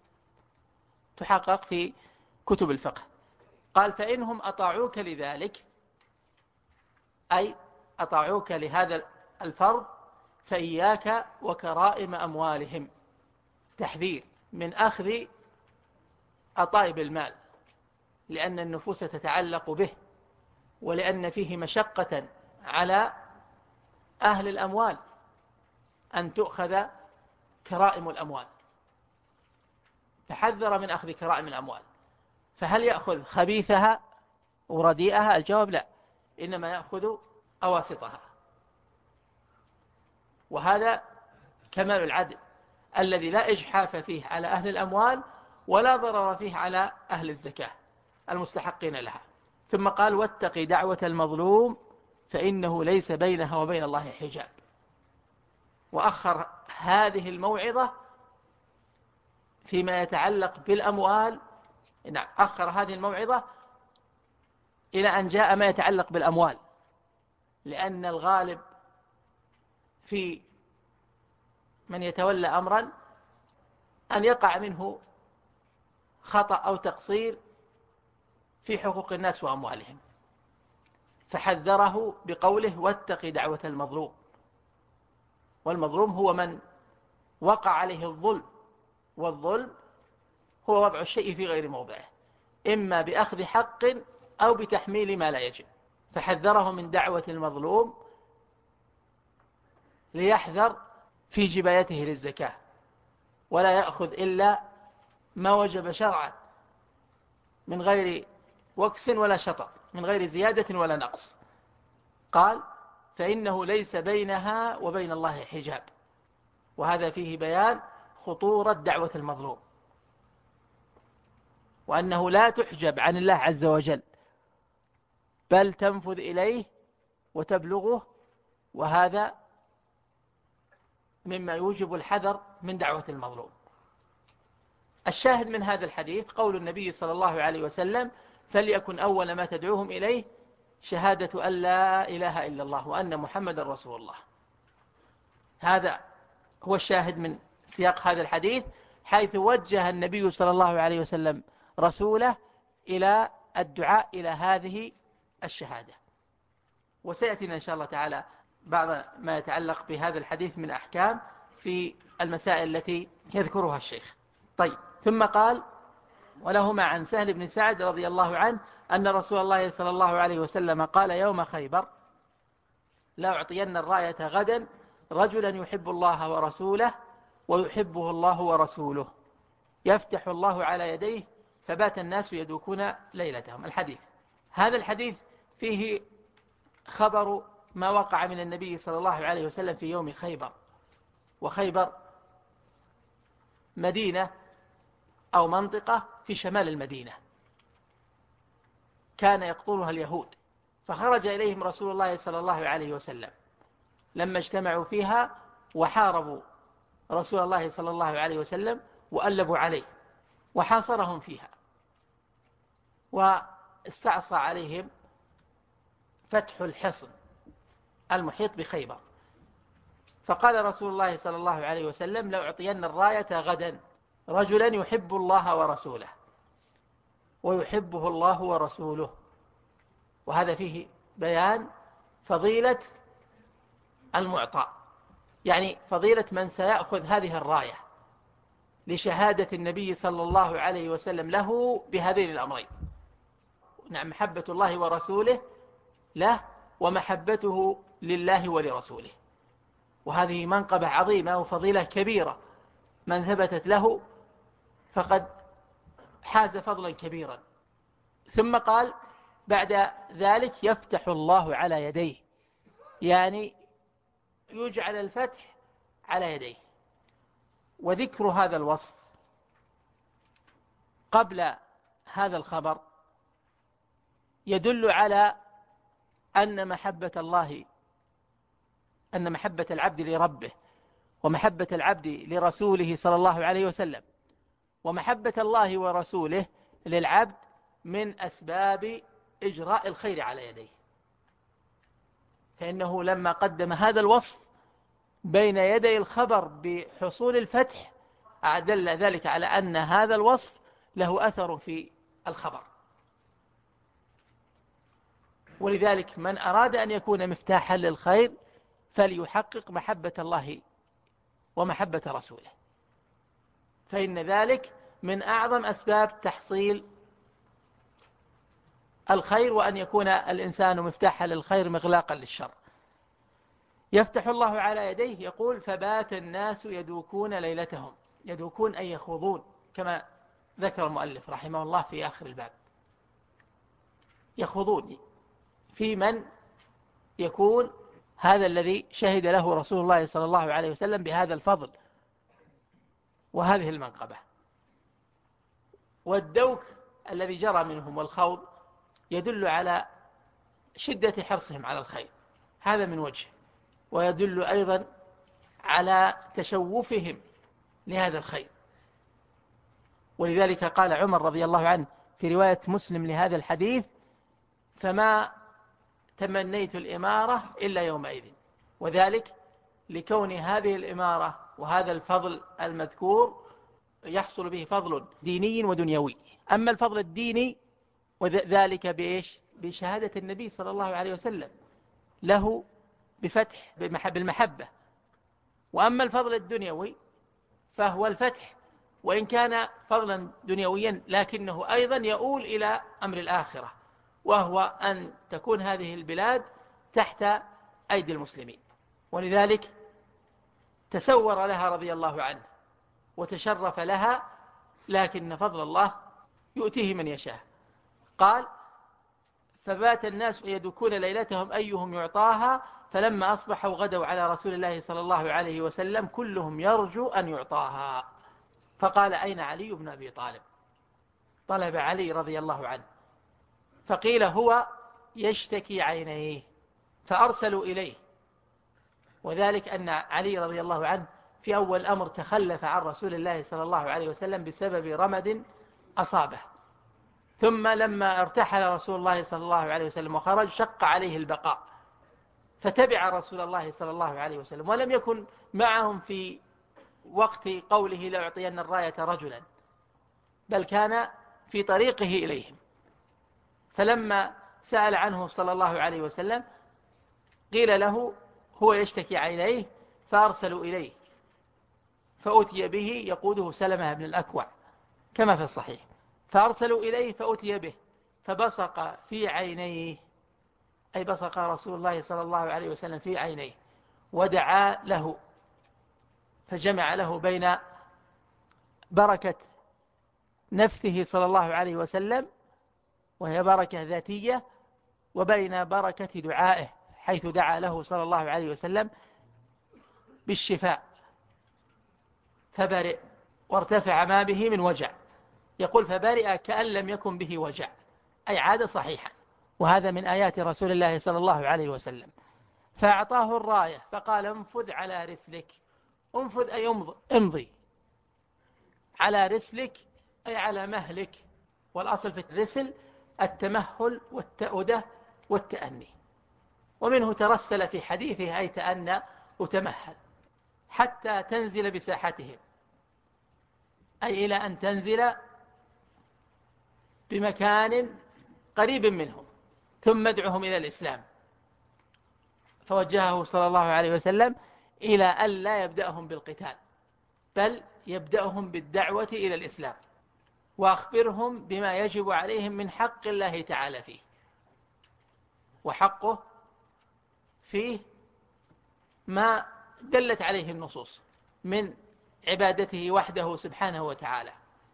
تحقق في كتب الفقه. قال فإنهم أطاعوك لذلك، أي أطاعوك لهذا الفرض، فإياك وكرائم أموالهم، تحذير من أخذ أطائب المال، لأن النفوس تتعلق به، ولأن فيه مشقة على أهل الأموال أن تؤخذ كرائم الأموال، فحذر من أخذ كرائم الأموال. فهل يأخذ خبيثها ورديئها؟ الجواب لا، إنما يأخذ أواسطها. وهذا كمال العدل الذي لا إجحاف فيه على أهل الأموال ولا ضرر فيه على أهل الزكاة المستحقين لها. ثم قال واتق دعوة المظلوم فإنه ليس بينها وبين الله حجاب. وأخر هذه الموعظة فيما يتعلق بالأموال، أخر هذه الموعظة إلى أن جاء ما يتعلق بالأموال، لأن الغالب في من يتولى أمرا أن يقع منه خطأ أو تقصير في حقوق الناس وأموالهم، فحذره بقوله واتق دعوة المظلوم. والمظلوم هو من وقع عليه الظلم، والظلم هو وضع الشيء في غير موضعه، إما بأخذ حق أو بتحميل ما لا يجب. فحذره من دعوة المظلوم ليحذر في جبايته للزكاة، ولا يأخذ إلا ما وجب شرعا من غير وكس ولا شطط، من غير زيادة ولا نقص. قال فإنه ليس بينها وبين الله حجاب، وهذا فيه بيان خطورة دعوة المظلوم، وأنه لا تحجب عن الله عز وجل، بل تنفذ إليه وتبلغه، وهذا مما يوجب الحذر من دعوة المظلوم. الشاهد من هذا الحديث قول النبي صلى الله عليه وسلم: فليكن أول ما تدعوهم إليه شهادة أن لا إله إلا الله وأن محمد رسول الله. هذا هو الشاهد من سياق هذا الحديث، حيث وجه النبي صلى الله عليه وسلم رسوله إلى الدعاء إلى هذه الشهادة. وسيأتينا إن شاء الله تعالى بعض ما يتعلق بهذا الحديث من أحكام في المسائل التي يذكرها الشيخ. طيب، ثم قال: ولهما عن سهل بن سعد رضي الله عنه أن رسول الله صلى الله عليه وسلم قال يوم خيبر: لا أعطين الراية غدا رجلا يحب الله ورسوله ويحبه الله ورسوله، يفتح الله على يديه فبات الناس يدوكون ليلتهم. الحديث، هذا الحديث فيه خبر ما وقع من النبي صلى الله عليه وسلم في يوم خيبر. وخيبر مدينة أو منطقة في شمال المدينة كان يقطنها اليهود، فخرج إليهم رسول الله صلى الله عليه وسلم لما اجتمعوا فيها وحاربوا رسول الله صلى الله عليه وسلم وألبوا عليه وحاصرهم فيها، واستعصى عليهم فتح الحصن المحيط بخيبر. فقال رسول الله صلى الله عليه وسلم: لأعطين الراية غدا رجلا يحب الله ورسوله ويحبه الله ورسوله. وهذا فيه بيان فضيلة المعطى، يعني فضيلة من سيأخذ هذه الراية لشهادة النبي صلى الله عليه وسلم له بهذين الأمرين: نعم، محبة الله ورسوله له، ومحبته لله ولرسوله. وهذه منقبة عظيمة وفضيلة كبيرة، من ثبتت له فقد حاز فضلا كبيرا. ثم قال بعد ذلك: يفتح الله على يديه، يعني يجعل الفتح على يديه. وذكر هذا الوصف قبل هذا الخبر يدل على أن محبة العبد لربه ومحبة العبد لرسوله صلى الله عليه وسلم ومحبة الله ورسوله للعبد من أسباب إجراء الخير على يديه. فإنه لما قدم هذا الوصف بين يدي الخبر بحصول الفتح أدل ذلك على أن هذا الوصف له أثر في الخبر. ولذلك من أراد أن يكون مفتاحا للخير فليحقق محبة الله ومحبة رسوله، فإن ذلك من أعظم أسباب تحصيل الخير، وأن يكون الإنسان مفتاحا للخير مغلاقا للشر. يفتح الله على يديه، يقول: فبات الناس يدوكون ليلتهم. يدوكون أي يخوضون، كما ذكر المؤلف رحمه الله في آخر الباب. يخوضون في من يكون هذا الذي شهد له رسول الله صلى الله عليه وسلم بهذا الفضل وهذه المنقبة. والدوك الذي جرى منهم والخوض يدل على شدة حرصهم على الخير، هذا من وجه، ويدل أيضا على تشوفهم لهذا الخير. ولذلك قال عمر رضي الله عنه في رواية مسلم لهذا الحديث: فما تمنيت الإمارة إلا يومئذ. وذلك لكون هذه الإمارة وهذا الفضل المذكور يحصل به فضل ديني ودنيوي. أما الفضل الديني وذلك بإيش؟ بشهادة النبي صلى الله عليه وسلم له بفتح بالمحبة. وأما الفضل الدنيوي فهو الفتح، وإن كان فضلا دنيويا لكنه أيضا يؤول إلى أمر الآخرة، وهو أن تكون هذه البلاد تحت أيدي المسلمين. ولذلك تسور لها رضي الله عنه وتشرف لها، لكن فضل الله يؤتيه من يشاء. قال: فبات الناس يدوكون ليلتهم أيهم يعطاها، فلما أصبحوا غدوا على رسول الله صلى الله عليه وسلم كلهم يرجو أن يعطاها، فقال: أين علي بن أبي طالب؟ طلب علي رضي الله عنه، فقيل هو يشتكي عينيه فأرسلوا إليه. وذلك أن علي رضي الله عنه في أول الأمر تخلف عن رسول الله صلى الله عليه وسلم بسبب رمد أصابه، ثم لما ارتحل رسول الله صلى الله عليه وسلم وخرج شق عليه البقاء، فتبع رسول الله صلى الله عليه وسلم، ولم يكن معهم في وقت قوله لأعطين الراية رجلا، بل كان في طريقه إليهم. فلما سأل عنه صلى الله عليه وسلم قيل له هو يشتكي عينيه، فأرسلوا إليه فأتي به يقوده سلمة بن الأكوع كما في الصحيح، فأرسلوا إليه فأتي به فبصق في عينيه، أي بصق رسول الله صلى الله عليه وسلم في عينيه ودعا له، فجمع له بين بركة نفثه صلى الله عليه وسلم وهي بركة ذاتية، وبين بركة دعائه حيث دعا له صلى الله عليه وسلم بالشفاء فبرئ وارتفع ما به من وجع. يقول فبرئ كأن لم يكن به وجع، أي عاد صحيحا. وهذا من آيات رسول الله صلى الله عليه وسلم. فأعطاه الراية فقال انفذ على رسلك، انفذ أي امضي، على رسلك أي على مهلك، والأصل في الرسل التمهل والتأودة والتأني، ومنه ترسل في حديثه أي تأنى وتمهل حتى تنزل بساحتهم، أي إلى أن تنزل بمكان قريب منهم، ثم ادعهم إلى الإسلام. فوجهه صلى الله عليه وسلم إلى أن لا يبدأهم بالقتال، بل يبدأهم بالدعوة إلى الإسلام، وأخبرهم بما يجب عليهم من حق الله تعالى فيه، وحقه فيه ما دلت عليه النصوص من عبادته وحده سبحانه وتعالى.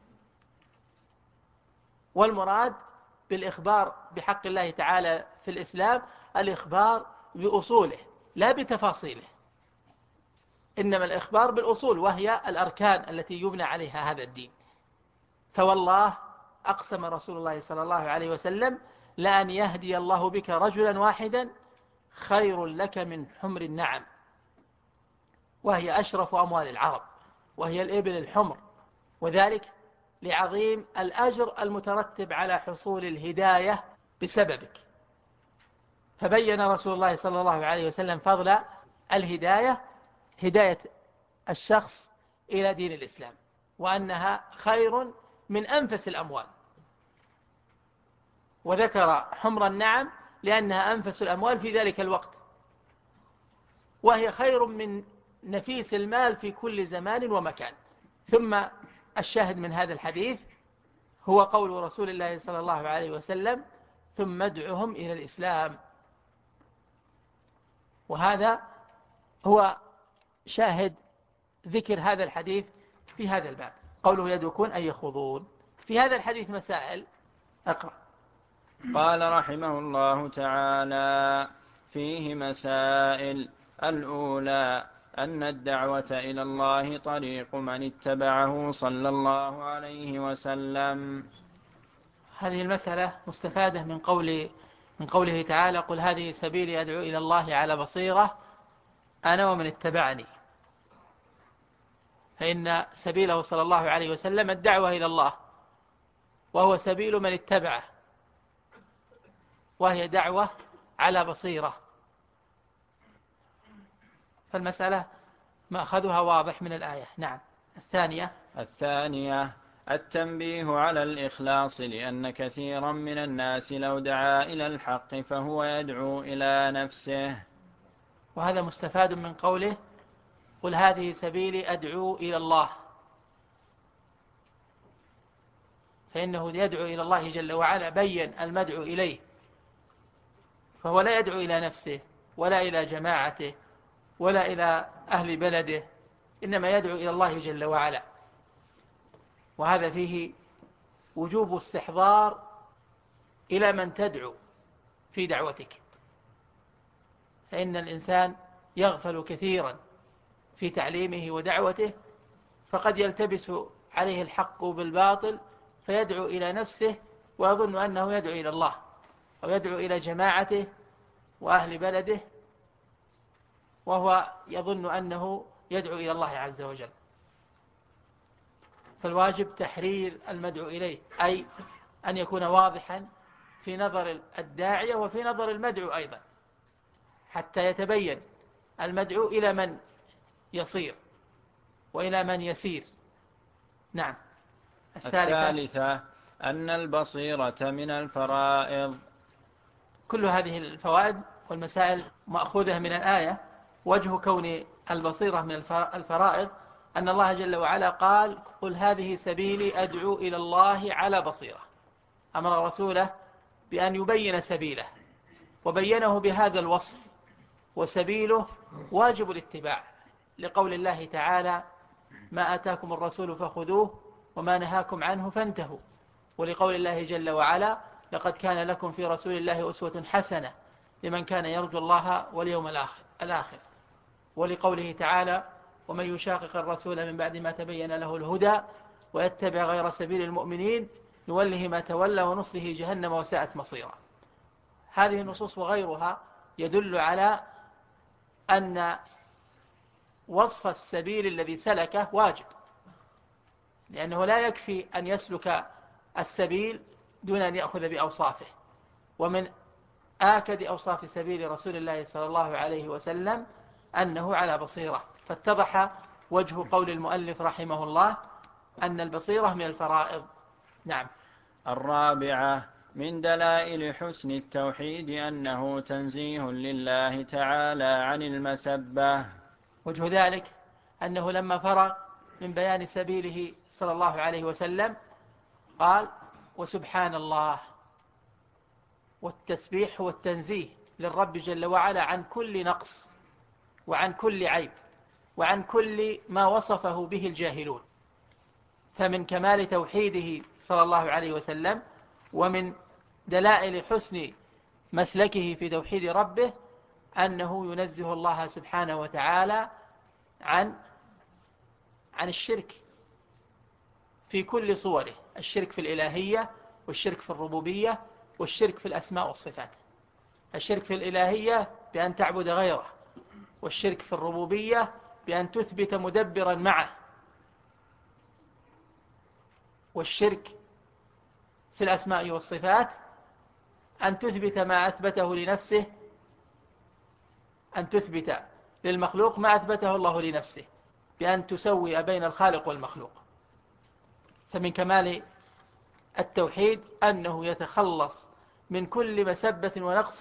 والمراد بالإخبار بحق الله تعالى في الإسلام الإخبار بأصوله لا بتفاصيله، إنما الإخبار بالأصول وهي الأركان التي يبنى عليها هذا الدين. فوالله أقسم رسول الله صلى الله عليه وسلم لأن يهدي الله بك رجلا واحدا خير لك من حمر النعم، وهي أشرف أموال العرب، وهي الإبل الحمر، وذلك لعظيم الأجر المترتب على حصول الهداية بسببك. فبين رسول الله صلى الله عليه وسلم فضل الهداية، هداية الشخص إلى دين الإسلام، وأنها خير من أنفس الأموال، وذكر حمر النعم لأنها أنفس الأموال في ذلك الوقت، وهي خير من نفيس المال في كل زمان ومكان. ثم الشاهد من هذا الحديث هو قول رسول الله صلى الله عليه وسلم ثم ادعهم إلى الإسلام، وهذا هو شاهد ذكر هذا الحديث في هذا الباب، قوله يدركون أي يخوضون. في هذا الحديث مسائل، أقرأ. قال رحمه الله تعالى: فيه مسائل. الأولى أن الدعوة إلى الله طريق من اتبعه صلى الله عليه وسلم. هذه المسألة مستفادة من قوله تعالى: قل هذه سبيلي أدعو إلى الله على بصيرة أنا ومن اتبعني. فإن سبيله صلى الله عليه وسلم الدعوة إلى الله، وهو سبيل من اتبعه، وهي دعوة على بصيرة. فالمسألة مأخذها واضح من الآية. نعم. الثانية التنبيه على الإخلاص، لأن كثيرا من الناس لو دعا إلى الحق فهو يدعو إلى نفسه. وهذا مستفاد من قوله قل هذه سبيلي أدعو إلى الله، فإنه يدعو إلى الله جل وعلا، بين المدعو إليه، فهو لا يدعو إلى نفسه ولا إلى جماعته ولا إلى أهل بلده، إنما يدعو إلى الله جل وعلا. وهذا فيه وجوب استحضار إلى من تدعو في دعوتك، فإن الإنسان يغفل كثيرا في تعليمه ودعوته، فقد يلتبس عليه الحق بالباطل فيدعو إلى نفسه ويظن أنه يدعو إلى الله، أو يدعو إلى جماعته وأهل بلده، وهو يظن أنه يدعو إلى الله عز وجل. فالواجب تحرير المدعو إليه، أي أن يكون واضحا في نظر الداعية وفي نظر المدعو أيضا، حتى يتبين المدعو إلى من يصير وإلى من يسير. نعم. الثالثة أن البصيرة من الفرائض. كل هذه الفوائد والمسائل مأخوذة من الآية. وجه كون البصيرة من الفرائض أن الله جل وعلا قال: قل هذه سبيلي أدعو إلى الله على بصيرة. أمر رسوله بأن يبين سبيله، وبينه بهذا الوصف، وسبيله واجب الاتباع، لقول الله تعالى: ما آتاكم الرسول فخذوه وما نهاكم عنه فانتهوا. ولقول الله جل وعلا: لقد كان لكم في رسول الله أسوة حسنة لمن كان يرجو الله واليوم الآخر. ولقوله تعالى: ومن يشاقق الرسول من بعد ما تبين له الهدى ويتبع غير سبيل المؤمنين نوله ما تولى ونصله جهنم وساءت مصيرا. هذه النصوص وغيرها يدل على أن وصف السبيل الذي سلكه واجب، لأنه لا يكفي أن يسلك السبيل دون أن يأخذ بأوصافه. ومن آكد أوصاف سبيل رسول الله صلى الله عليه وسلم أنه على بصيرة. فاتضح وجه قول المؤلف رحمه الله أن البصيرة من الفرائض. نعم. الرابعة من دلائل حسن التوحيد أنه تنزيه لله تعالى عن المسبة. وجه ذلك أنه لما فرغ من بيان سبيله صلى الله عليه وسلم قال: وسبحان الله. والتسبيح هو التنزيه للرب جل وعلا عن كل نقص وعن كل عيب وعن كل ما وصفه به الجاهلون. فمن كمال توحيده صلى الله عليه وسلم ومن دلائل حسن مسلكه في توحيد ربه أنه ينزه الله سبحانه وتعالى عن الشرك في كل صوره: الشرك في الإلهية، والشرك في الربوبية، والشرك في الأسماء والصفات. الشرك في الإلهية بأن تعبد غيره، والشرك في الربوبية بأن تثبت مدبرا معه، والشرك في الأسماء والصفات أن تثبت ما أثبته لنفسه، أن تثبت للمخلوق ما أثبته الله لنفسه، بأن تسوي بين الخالق والمخلوق. فمن كمال التوحيد أنه يتخلص من كل مسبة ونقص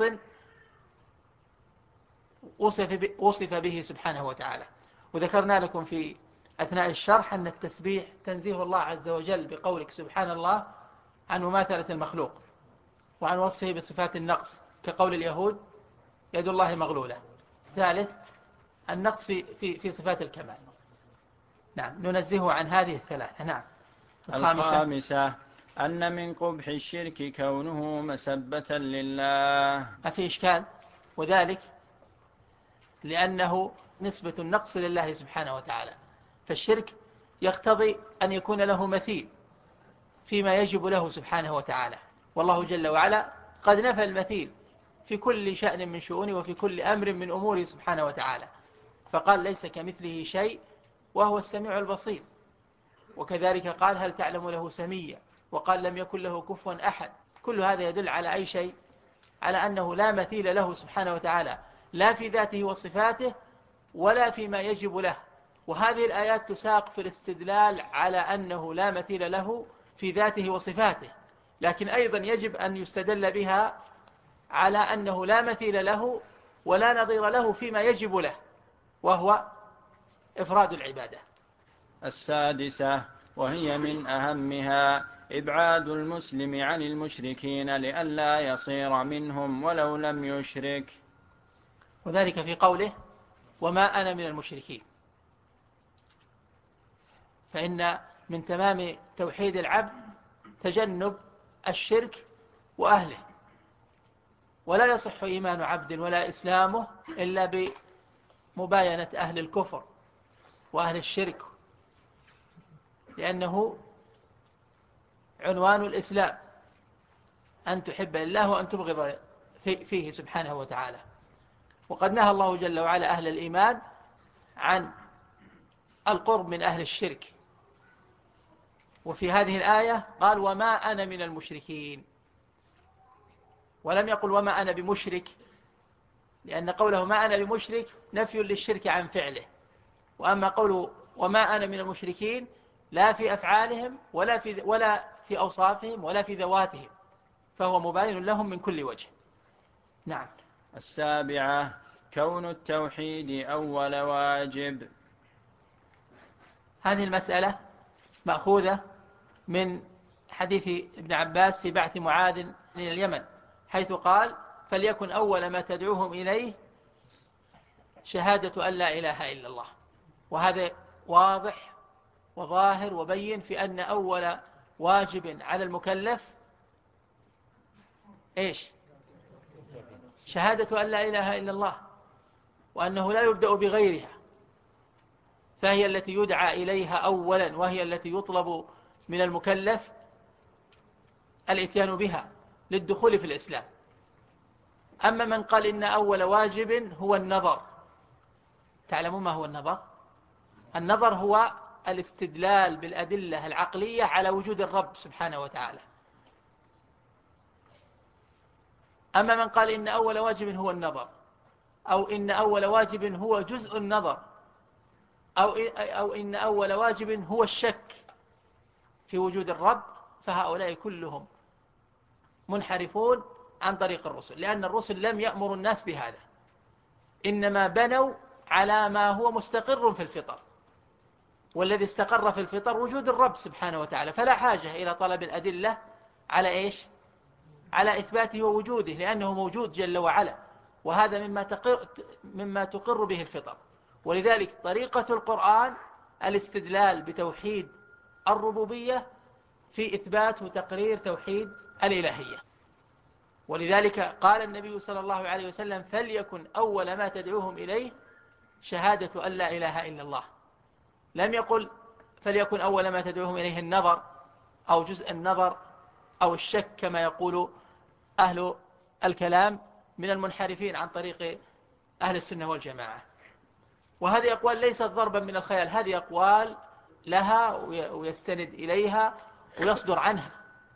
وصف به سبحانه وتعالى. وذكرنا لكم في أثناء الشرح أن التسبيح تنزيه الله عز وجل بقولك سبحان الله عن مماثلة المخلوق وعن وصفه بصفات النقص، كقول اليهود يد الله مغلولة. ثالث النقص في صفات الكمال. نعم، ننزهه عن هذه الثلاثة. نعم. الخامسة أن من قبح الشرك كونه مسبة لله. ما في إشكال، وذلك لأنه نسبة النقص لله سبحانه وتعالى. فالشرك يقتضي أن يكون له مثيل فيما يجب له سبحانه وتعالى، والله جل وعلا قد نفى المثيل في كل شأن من شؤونه وفي كل أمر من أموره سبحانه وتعالى، فقال: ليس كمثله شيء وهو السميع البصير. وكذلك قال: هل تعلم له سميا، وقال: لم يكن له كفوا أحد. كل هذا يدل على أي شيء؟ على أنه لا مثيل له سبحانه وتعالى، لا في ذاته وصفاته ولا فيما يجب له. وهذه الآيات تساق في الاستدلال على أنه لا مثيل له في ذاته وصفاته، لكن أيضا يجب أن يستدل بها على أنه لا مثيل له ولا نظير له فيما يجب له، وهو إفراد العبادة. السادسة وهي من أهمها إبعاد المسلم عن المشركين لئلا يصير منهم ولو لم يشرك، وذلك في قوله: وما أنا من المشركين. فإن من تمام توحيد العبد تجنب الشرك وأهله، ولا يصح إيمان عبد ولا إسلامه إلا بمباينة أهل الكفر وأهل الشرك، لأنه عنوان الإسلام، أن تحب الله وأن تبغض فيه سبحانه وتعالى. وقد نهى الله جل وعلا أهل الإيمان عن القرب من أهل الشرك، وفي هذه الآية قال وما أنا من المشركين، ولم يقل وما أنا بمشرك، لأن قوله ما أنا بمشرك نفي للشرك عن فعله، وأما قوله وما أنا من المشركين لا في أفعالهم ولا في أوصافهم ولا في ذواتهم، فهو مباين لهم من كل وجه. نعم. 7 كون التوحيد أول واجب. هذه المسألة مأخوذة من حديث ابن عباس في بعث معاذ إلى اليمن، حيث قال فليكن أول ما تدعوهم إليه شهادة أن لا إله إلا الله. وهذا واضح وظاهر وبين في أن أول واجب على المكلف إيش؟ شهادة أن لا إله إلا الله، وأنه لا يبدأ بغيرها، فهي التي يدعى إليها أولا، وهي التي يطلب من المكلف الاتيان بها للدخول في الإسلام. أما من قال إن أول واجب هو النظر، تعلمون ما هو النظر؟ النظر هو الاستدلال بالأدلة العقلية على وجود الرب سبحانه وتعالى. أما من قال إن أول واجب هو النظر، أو إن أول واجب هو جزء النظر، أو إن أول واجب هو الشك في وجود الرب، فهؤلاء كلهم منحرفون عن طريق الرسل، لأن الرسل لم يأمروا الناس بهذا، إنما بنوا على ما هو مستقر في الفطر، والذي استقر في الفطر وجود الرب سبحانه وتعالى، فلا حاجة إلى طلب الأدلة على إيش؟ على إثباته ووجوده، لأنه موجود جل وعلا، وهذا مما تقر به الفطر. ولذلك طريقة القرآن الاستدلال بتوحيد الربوبية في إثبات وتقرير توحيد الإلهية. ولذلك قال النبي صلى الله عليه وسلم فليكن أول ما تدعوهم إليه شهادة أن لا إله إلا الله. لم يقل فليكن أول ما تدعوهم إليه النظر أو جزء النظر أو الشك كما يقول أهل الكلام من المنحرفين عن طريق أهل السنة والجماعة. وهذه أقوال ليست ضربا من الخيال، هذه أقوال لها ويستند إليها ويصدر عنها،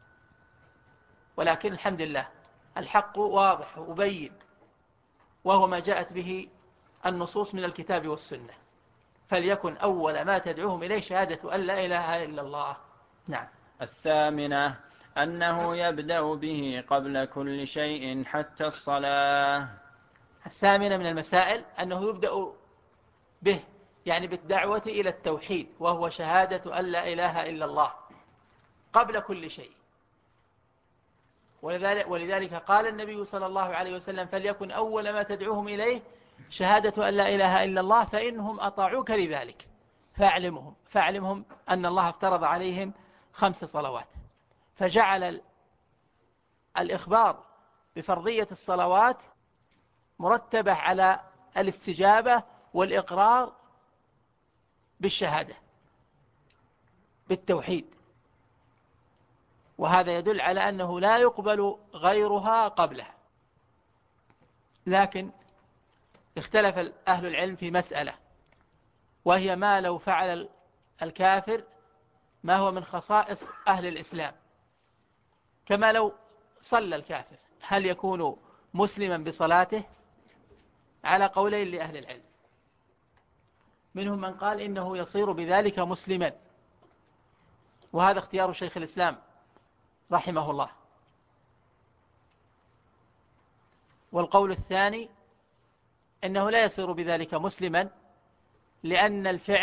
ولكن الحمد لله الحق واضح وبين، وهو ما جاءت به النصوص من الكتاب والسنة. فليكن أول ما تدعوهم إليه شهادة أن لا إله إلا الله. نعم. 8 أنه يبدأ به قبل كل شيء حتى الصلاة. 8 من المسائل أنه يبدأ به، يعني بالدعوة إلى التوحيد، وهو شهادة أن لا إله إلا الله قبل كل شيء. ولذلك قال النبي صلى الله عليه وسلم فليكن أول ما تدعوهم إليه شهادة أن لا إله إلا الله، فإنهم أطاعوك لذلك فاعلمهم أن الله افترض عليهم 5 صلوات، فجعل الإخبار بفرضية الصلوات مرتبة على الاستجابة والإقرار بالشهادة بالتوحيد، وهذا يدل على أنه لا يقبل غيرها قبلها. لكن اختلف أهل العلم في مسألة، وهي ما لو فعل الكافر ما هو من خصائص أهل الإسلام، كما لو صلى الكافر هل يكون مسلما بصلاته؟ على قولين لأهل العلم، منهم من قال إنه يصير بذلك مسلما، وهذا اختيار شيخ الإسلام رحمه الله. والقول الثاني إنه لا يصير بذلك مسلما، لأن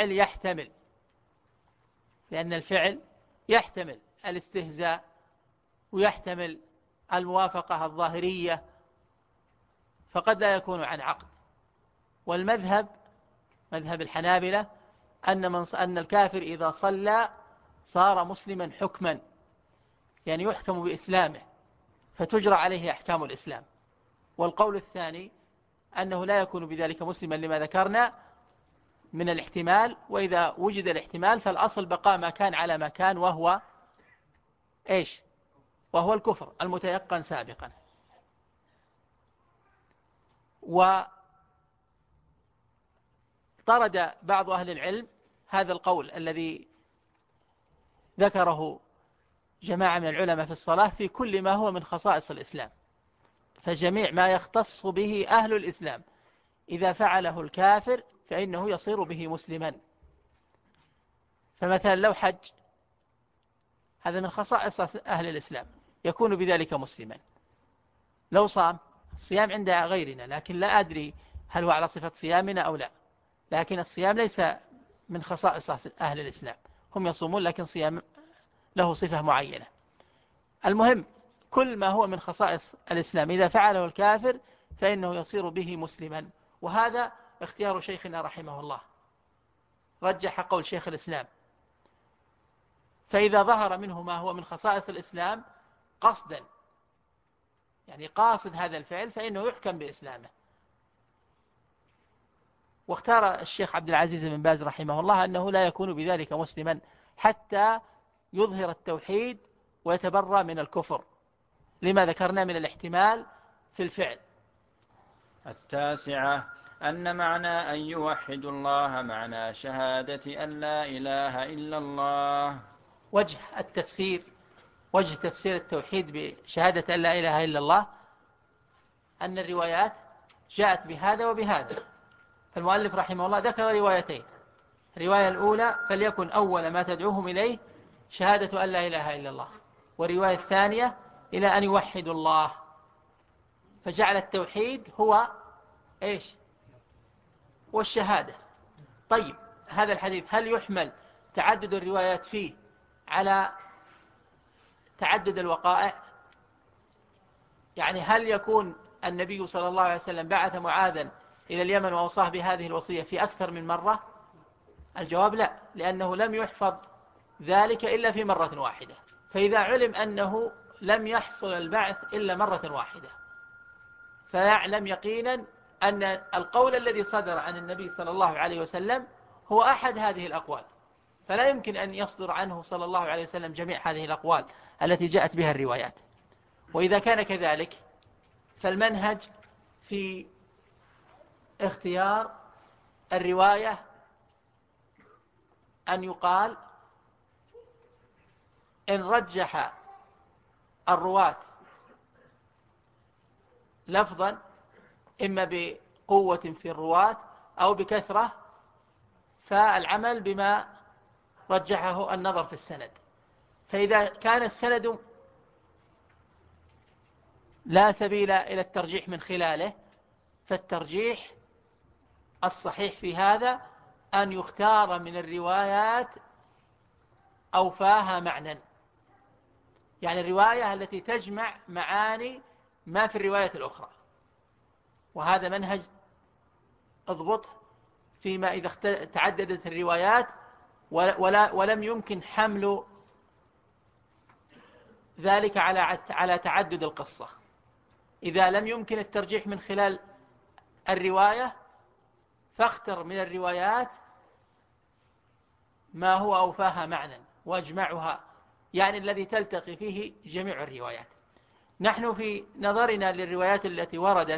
الفعل يحتمل الاستهزاء ويحتمل الموافقة الظاهرية، فقد لا يكون عن عقد. والمذهب مذهب الحنابلة أن الكافر إذا صلى صار مسلما حكما، يعني يحكم بإسلامه فتجرى عليه أحكام الإسلام. والقول الثاني أنه لا يكون بذلك مسلما لما ذكرنا من الاحتمال، وإذا وجد الاحتمال فالأصل بقاء ما كان على ما كان، وهو إيش؟ وهو الكفر المتيقن سابقا. وطرد بعض أهل العلم هذا القول الذي ذكره جماعة من العلماء في الصلاة في كل ما هو من خصائص الإسلام، فجميع ما يختص به أهل الإسلام إذا فعله الكافر فإنه يصير به مسلما. فمثلا لو حج، هذا من خصائص أهل الإسلام، يكون بذلك مسلما. لو صام، الصيام عند غيرنا لكن لا أدري هل هو على صفة صيامنا أو لا، لكن الصيام ليس من خصائص أهل الإسلام، هم يصومون لكن صيام له صفة معينة. المهم كل ما هو من خصائص الإسلام إذا فعله الكافر فإنه يصير به مسلما، وهذا اختيار شيخنا رحمه الله، رجح قول شيخ الإسلام. فإذا ظهر منه ما هو من خصائص الإسلام قصدا، يعني قاصد هذا الفعل، فإنه يحكم بإسلامه. واختار الشيخ عبد العزيز بن باز رحمه الله أنه لا يكون بذلك مسلما حتى يظهر التوحيد ويتبرأ من الكفر، لما ذكرنا من الاحتمال في الفعل. 9 أن معنى أن يوحد الله معنى شهادة أن لا إله إلا الله. وجه التفسير، وجه تفسير التوحيد بشهادة أن لا إله إلا الله أن الروايات جاءت بهذا وبهذا. فالمؤلف رحمه الله ذكر روايتين، الرواية الأولى فليكن أول ما تدعوهم إليه شهادة أن لا إله إلا الله، والرواية الثانية إلى أن يوحدوا الله، فجعل التوحيد هو إيش؟ والشهادة. طيب هذا الحديث هل يحمل تعدد الروايات فيه على تعدد الوقائع؟ يعني هل يكون النبي صلى الله عليه وسلم بعث معاذا إلى اليمن وأوصاه بهذه الوصية في أكثر من مرة؟ الجواب لا، لأنه لم يحفظ ذلك إلا في مرة واحدة. فإذا علم أنه لم يحصل البعث إلا مرة واحدة، فيعلم يقينا أن القول الذي صدر عن النبي صلى الله عليه وسلم هو أحد هذه الأقوال، فلا يمكن أن يصدر عنه صلى الله عليه وسلم جميع هذه الأقوال التي جاءت بها الروايات. وإذا كان كذلك فالمنهج في اختيار الرواية أن يقال إن رجح الرواة لفظا إما بقوة في الرواة أو بكثرة، فالعمل بما رجحه النظر في السند. فإذا كان السند لا سبيل إلى الترجيح من خلاله، فالترجيح الصحيح في هذا أن يختار من الروايات أوفاها معنى، يعني الرواية التي تجمع معاني ما في الرواية الأخرى. وهذا منهج اضبطه فيما إذا تعددت الروايات ولم يمكن حمل ذلك على تعدد القصة. إذا لم يمكن الترجيح من خلال الرواية فاختر من الروايات ما هو أوفاها معنى واجمعها، يعني الذي تلتقي فيه جميع الروايات. نحن في نظرنا للروايات التي وردت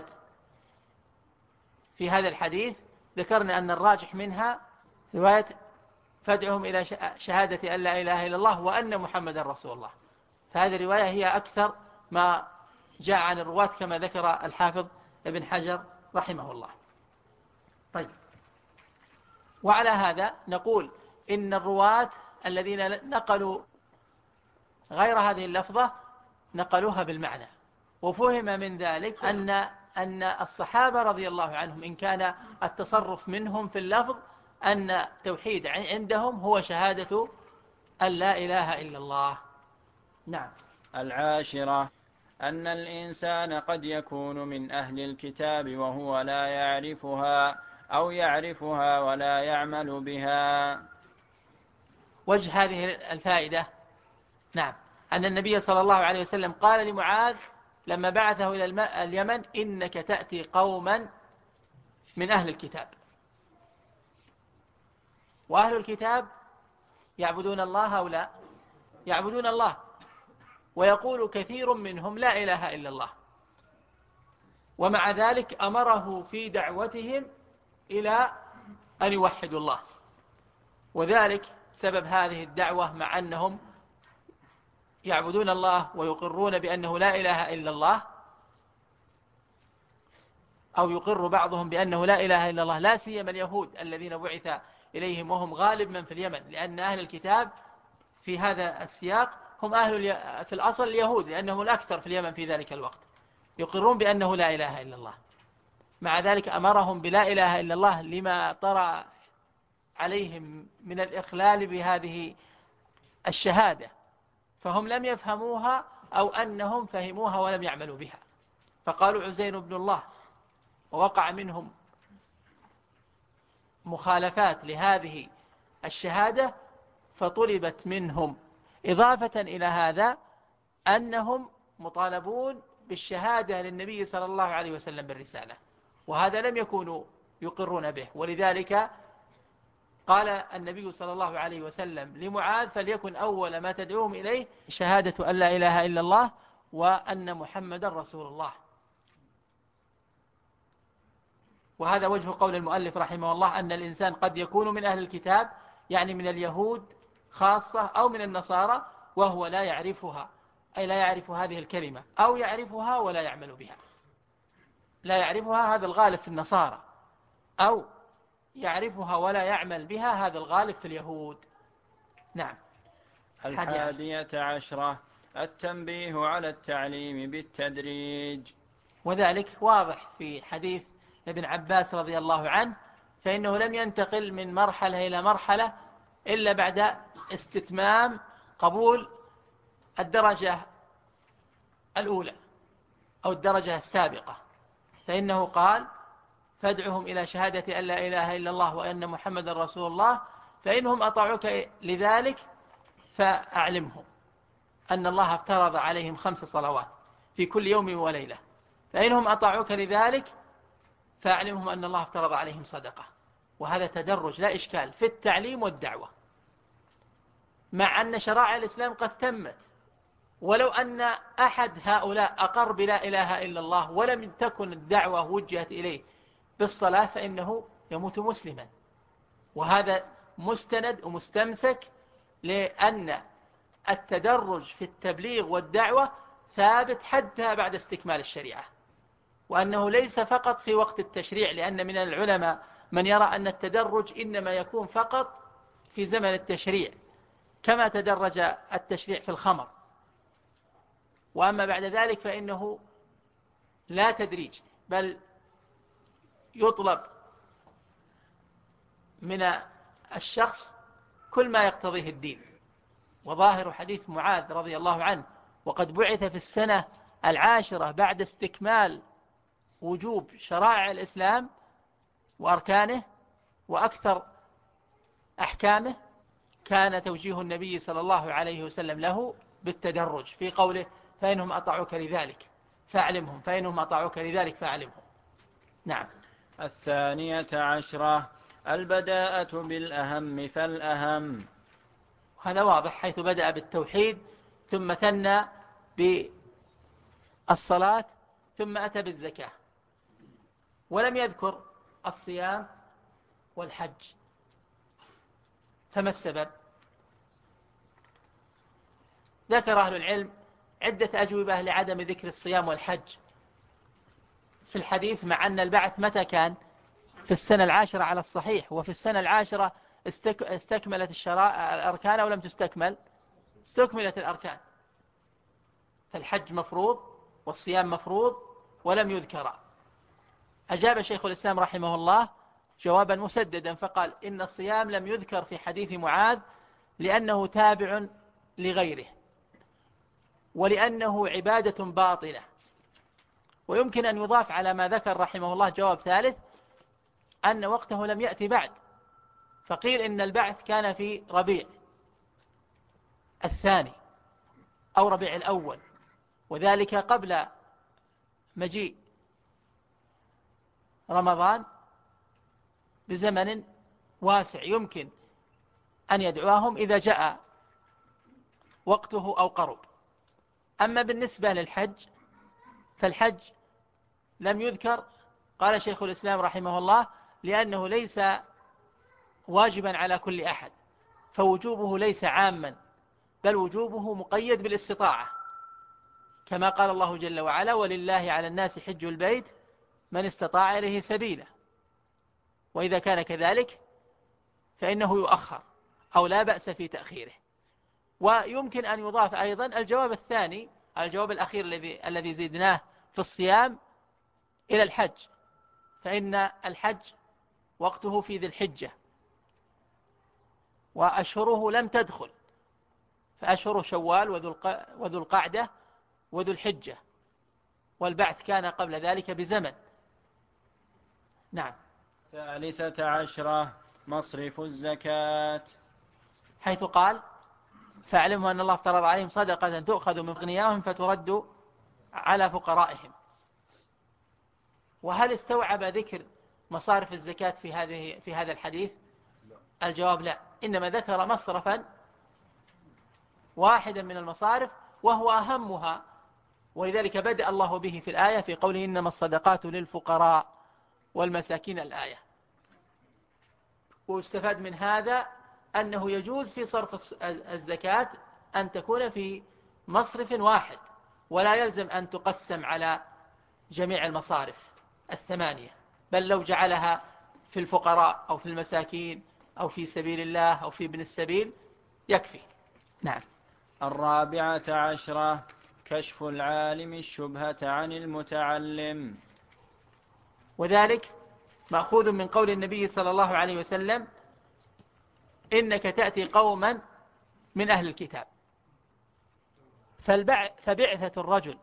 في هذا الحديث ذكرنا أن الراجح منها رواية فادعهم إلى شهادة أن لا إله إلا الله وأن محمد رسول الله، فهذه الرواية هي أكثر ما جاء عن الرواة كما ذكر الحافظ ابن حجر رحمه الله. طيب، وعلى هذا نقول إن الرواة الذين نقلوا غير هذه اللفظة نقلوها بالمعنى، وفهم من ذلك أن الصحابة رضي الله عنهم إن كان التصرف منهم في اللفظ أن التوحيد عندهم هو شهادة أن لا إله إلا الله. نعم. 10 أن الإنسان قد يكون من أهل الكتاب وهو لا يعرفها أو يعرفها ولا يعمل بها. وجه هذه الفائدة، نعم، أن النبي صلى الله عليه وسلم قال لمعاذ لما بعثه إلى اليمن إنك تأتي قوما من أهل الكتاب، وأهل الكتاب يعبدون الله أو لا؟ يعبدون الله، ويقول كثير منهم لا إله إلا الله، ومع ذلك أمره في دعوتهم إلى أن يوحدوا الله. وذلك سبب هذه الدعوة، مع أنهم يعبدون الله ويقرون بأنه لا إله إلا الله، أو يقر بعضهم بأنه لا إله إلا الله، لا سيما اليهود الذين بعث إليهم وهم غالب من في اليمن، لأن أهل الكتاب في هذا السياق هم في الأصل اليهود، لأنهم الأكثر في اليمن في ذلك الوقت، يقرون بأنه لا إله إلا الله. مع ذلك أمرهم بلا إله إلا الله لما طرأ عليهم من الإخلال بهذه الشهادة، فهم لم يفهموها، أو أنهم فهموها ولم يعملوا بها، فقالوا عزير بن الله، ووقع منهم مخالفات لهذه الشهادة فطلبت منهم. إضافة إلى هذا أنهم مطالبون بالشهادة للنبي صلى الله عليه وسلم بالرسالة، وهذا لم يكونوا يقرون به، ولذلك قال النبي صلى الله عليه وسلم لمعاذ: فليكن أول ما تدعوهم إليه شهادة أن لا إله إلا الله وأن محمدا رسول الله. وهذا وجه قول المؤلف رحمه الله أن الإنسان قد يكون من أهل الكتاب، يعني من اليهود خاصة أو من النصارى، وهو لا يعرفها، أي لا يعرف هذه الكلمة، أو يعرفها ولا يعمل بها. لا يعرفها هذا الغالب في النصارى، أو يعرفها ولا يعمل بها هذا الغالب في اليهود. نعم. 11 التنبيه على التعليم بالتدريج. وذلك واضح في حديث ابن عباس رضي الله عنه، فإنه لم ينتقل من مرحلة إلى مرحلة إلا بعد استتمام قبول الدرجة الأولى أو الدرجة السابقة، فإنه قال: فادعهم إلى شهادة أن لا إله إلا الله وأن محمد رسول الله، فإنهم أطاعوك لذلك فأعلمهم أن الله افترض عليهم 5 صلوات في كل يوم وليلة، فإنهم أطاعوك لذلك فأعلمهم أن الله افترض عليهم صدقة. وهذا تدرج لا إشكال في التعليم والدعوة، مع أن شرائع الإسلام قد تمت، ولو أن أحد هؤلاء أقر بلا إله إلا الله ولم تكن الدعوة وجهت إليه بالصلاة فإنه يموت مسلما، وهذا مستند ومستمسك، لأن التدرج في التبليغ والدعوة ثابت حتى بعد استكمال الشريعة، وأنه ليس فقط في وقت التشريع، لأن من العلماء من يرى أن التدرج إنما يكون فقط في زمن التشريع، كما تدرج التشريع في الخمر، وأما بعد ذلك فإنه لا تدريج، بل يطلب من الشخص كل ما يقتضيه الدين. وظاهر حديث معاذ رضي الله عنه: وقد بعث في السنة 10 بعد استكمال وجوب شرائع الإسلام وأركانه وأكثر أحكامه، كان توجيه النبي صلى الله عليه وسلم له بالتدرج في قوله: فإنهم أطاعوك لذلك فأعلمهم، فإنهم أطاعوك لذلك فأعلمهم. نعم. 12 البداءة بالأهم فالأهم. هذا واضح، حيث بدأ بالتوحيد ثم ثنى بالصلاة ثم أتى بالزكاة، ولم يذكر الصيام والحج. فما السبب؟ ذكر أهل العلم عدة أجوبة لعدم ذكر الصيام والحج في الحديث، مع أن البعث متى كان؟ في السنة 10 على الصحيح، وفي السنة 10 استكملت الأركان أو لم تستكمل؟ استكملت الأركان، فالحج مفروض والصيام مفروض ولم يذكر. أجاب شيخ الإسلام رحمه الله جوابا مسددا فقال: إن الصيام لم يذكر في حديث معاذ لأنه تابع لغيره، ولأنه عبادة باطلة. ويمكن أن يضاف على ما ذكر رحمه الله جواب ثالث، أن وقته لم يأتي بعد، فقيل إن البعث كان في ربيع الثاني أو ربيع الأول، وذلك قبل مجيء رمضان بزمن واسع، يمكن أن يدعوهم إذا جاء وقته أو قرب. أما بالنسبة للحج فالحج لم يذكر، قال شيخ الإسلام رحمه الله، لأنه ليس واجبا على كل أحد، فوجوبه ليس عاما، بل وجوبه مقيد بالاستطاعة، كما قال الله جل وعلا: ولله على الناس حج البيت من استطاع إليه سبيلا. وإذا كان كذلك فإنه يؤخر أو لا بأس في تأخيره. ويمكن أن يضاف أيضا الجواب الثاني، الجواب الأخير الذي زدناه في الصيام، إلى الحج، فإن الحج وقته في ذي الحجة، وأشهره لم تدخل، فأشهر شوال وذو القعدة وذو الحجة، والبعث كان قبل ذلك بزمن. نعم. 13 مصرف الزكاة، حيث قال: فاعلموا أن الله افترض عليهم صدقة تؤخذ من أغنيائهم فترد على فقرائهم. وهل استوعب ذكر مصارف الزكاة في هذا الحديث؟ الجواب لا، إنما ذكر مصرفا واحدا من المصارف وهو أهمها، ولذلك بدأ الله به في الآية في قوله: إنما الصدقات للفقراء والمساكين، الآية. واستفاد من هذا أنه يجوز في صرف الزكاة أن تكون في مصرف واحد، ولا يلزم أن تقسم على جميع المصارف 8، بل لو جعلها في الفقراء أو في المساكين أو في سبيل الله أو في ابن السبيل يكفي. نعم. 14 كشف العالم الشبهة عن المتعلم، وذلك مأخوذ من قول النبي صلى الله عليه وسلم: إنك تأتي قوما من أهل الكتاب. فبعث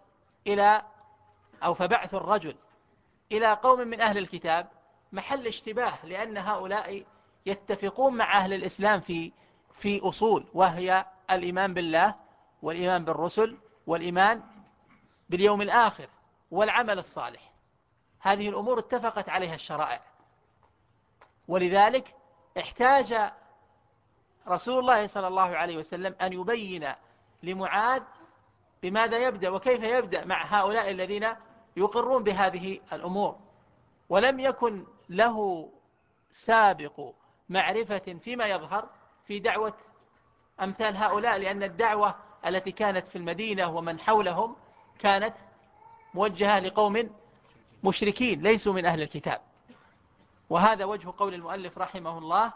الرجل إلى قوم من أهل الكتاب محل اشتباه، لأن هؤلاء يتفقون مع أهل الإسلام في أصول، وهي الإيمان بالله والإيمان بالرسل والإيمان باليوم الآخر والعمل الصالح. هذه الأمور اتفقت عليها الشرائع، ولذلك احتاج رسول الله صلى الله عليه وسلم أن يبين لمعاذ بماذا يبدأ وكيف يبدأ مع هؤلاء الذين يقرون بهذه الأمور، ولم يكن له سابق معرفة فيما يظهر في دعوة أمثال هؤلاء، لأن الدعوة التي كانت في المدينة ومن حولهم كانت موجهة لقوم مشركين ليسوا من أهل الكتاب. وهذا وجه قول المؤلف رحمه الله: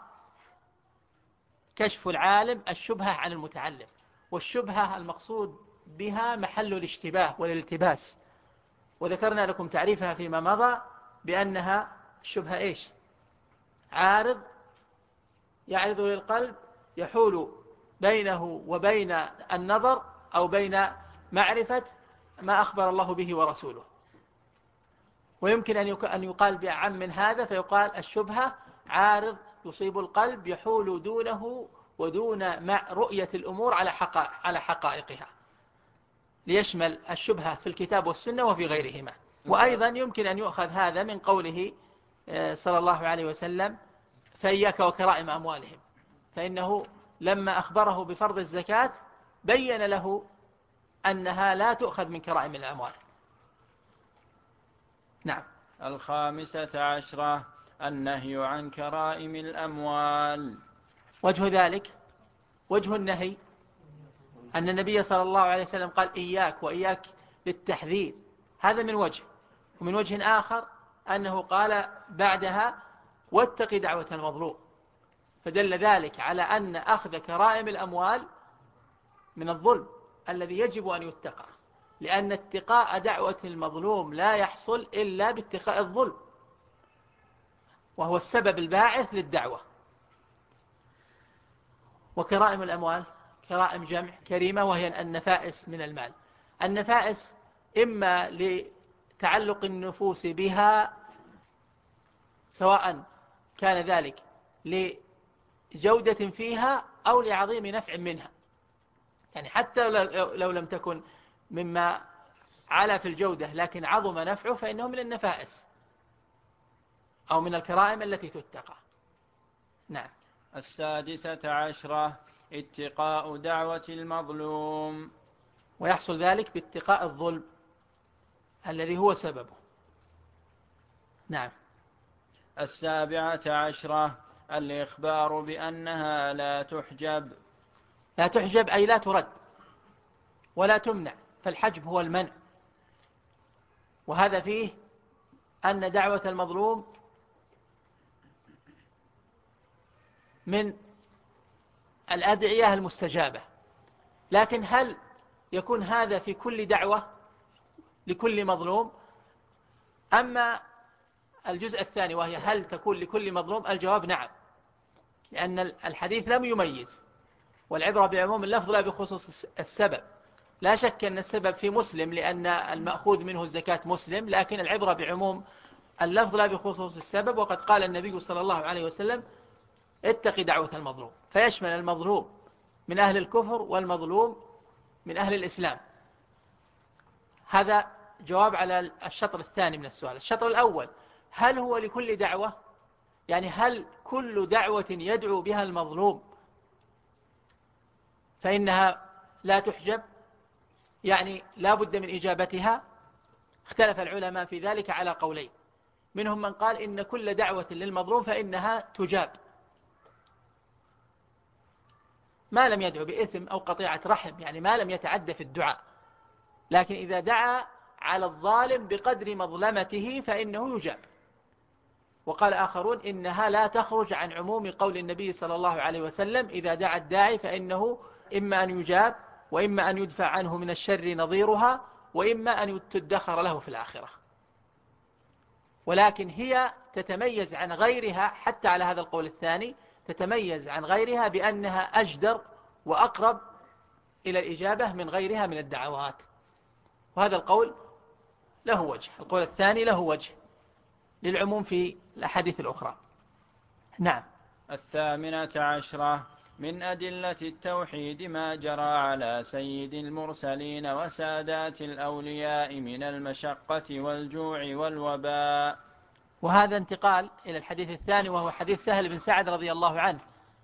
كشف العالم الشبهة عن المتعلم. والشبهة المقصود بها محل الاشتباه والالتباس، وذكرنا لكم تعريفها فيما مضى بأنها الشبهة إيش؟ عارض يعرض للقلب يحول بينه وبين النظر أو بين معرفة ما أخبر الله به ورسوله. ويمكن أن يقال بعم من هذا، فيقال الشبهة عارض يصيب القلب يحول دونه ودون رؤية الأمور على حقائقها، ليشمل الشبهة في الكتاب والسنة وفي غيرهما. وأيضا يمكن أن يؤخذ هذا من قوله صلى الله عليه وسلم: فإياك وكرائم أموالهم، فإنه لما أخبره بفرض الزكاة بين له أنها لا تؤخذ من كرائم الأموال. نعم. 15 النهي عن كرائم الأموال. وجه ذلك، وجه النهي أن النبي صلى الله عليه وسلم قال: إياك، وإياك للتحذير، هذا من وجه. ومن وجه آخر أنه قال بعدها: واتق دعوة المظلوم، فدل ذلك على أن أخذ كرائم الأموال من الظلم الذي يجب أن يتقى، لأن اتقاء دعوة المظلوم لا يحصل إلا باتقاء الظلم، وهو السبب الباعث للدعوة. وكرائم الأموال، كرائم جمع كريمة، وهي النفائس من المال. النفائس إما لتعلق النفوس بها، سواء كان ذلك لجودة فيها أو لعظيم نفع منها، يعني حتى لو لم تكن مما على في الجودة لكن عظم نفعه فإنه من النفائس أو من الكرائم التي تتقى. نعم. 16 اتقاء دعوة المظلوم. ويحصل ذلك باتقاء الظلم الذي هو سببه. نعم. 17 الإخبار بأنها لا تحجب. لا تحجب أي لا ترد ولا تمنع، فالحجب هو المنع، وهذا فيه أن دعوة المظلوم من الأدعية المستجابة. لكن هل يكون هذا في كل دعوة لكل مظلوم؟ أما الجزء الثاني وهي هل تكون لكل مظلوم، الجواب نعم، لأن الحديث لم يميز، والعبرة بعموم اللفظ لا بخصوص السبب. لا شك أن السبب في مسلم لأن المأخوذ منه الزكاة مسلم، لكن العبرة بعموم اللفظ لا بخصوص السبب. وقد قال النبي صلى الله عليه وسلم اتق دعوة المظلوم، فيشمل المظلوم من أهل الكفر والمظلوم من أهل الإسلام. هذا جواب على الشطر الثاني من السؤال. الشطر الأول، هل هو لكل دعوة؟ يعني هل كل دعوة يدعو بها المظلوم فإنها لا تحجب، يعني لا بد من إجابتها؟ اختلف العلماء في ذلك على قولين. منهم من قال إن كل دعوة للمظلوم فإنها تجاب ما لم يدعو بإثم أو قطيعة رحم، يعني ما لم يتعد في الدعاء، لكن إذا دعا على الظالم بقدر مظلمته فإنه يجاب. وقال آخرون إنها لا تخرج عن عموم قول النبي صلى الله عليه وسلم إذا دعا الداعي فإنه إما أن يجاب، وإما أن يدفع عنه من الشر نظيرها، وإما أن تدخر له في الآخرة. ولكن هي تتميز عن غيرها حتى على هذا القول الثاني، تتميز عن غيرها بأنها أجدر وأقرب إلى الإجابة من غيرها من الدعوات. وهذا القول له وجه، القول الثاني له وجه للعموم في الأحاديث الأخرى. نعم. 18 من أدلة التوحيد ما جرى على سيد المرسلين وسادات الأولياء من المشقة والجوع والوباء. وهذا انتقال إلى الحديث الثاني وهو حديث سهل بن سعد رضي الله عنه،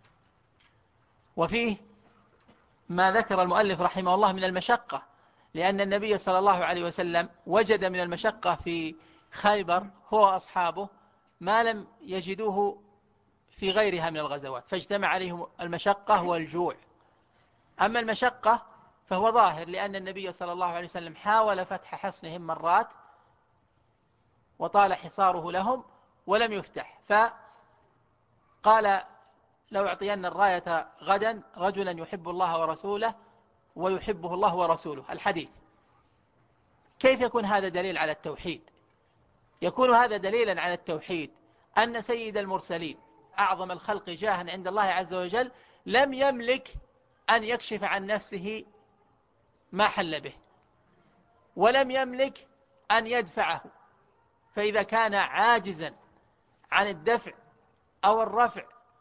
وفيه ما ذكر المؤلف رحمه الله من المشقة، لأن النبي صلى الله عليه وسلم وجد من المشقة في خيبر هو وأصحابه ما لم يجدوه في غيرها من الغزوات، فاجتمع عليهم المشقة والجوع. أما المشقة فهو ظاهر، لأن النبي صلى الله عليه وسلم حاول فتح حصنهم مرات وطال حصاره لهم ولم يفتح، فقال لو أعطينا الراية غدا رجلا يحب الله ورسوله ويحبه الله ورسوله، الحديث. كيف يكون هذا دليل على التوحيد؟ يكون هذا دليلا على التوحيد أن سيد المرسلين أعظم الخلق جاها عند الله عز وجل لم يملك أن يكشف عن نفسه ما حل به، ولم يملك أن يدفعه، فإذا كان عاجزا عن الدفع أو الرفع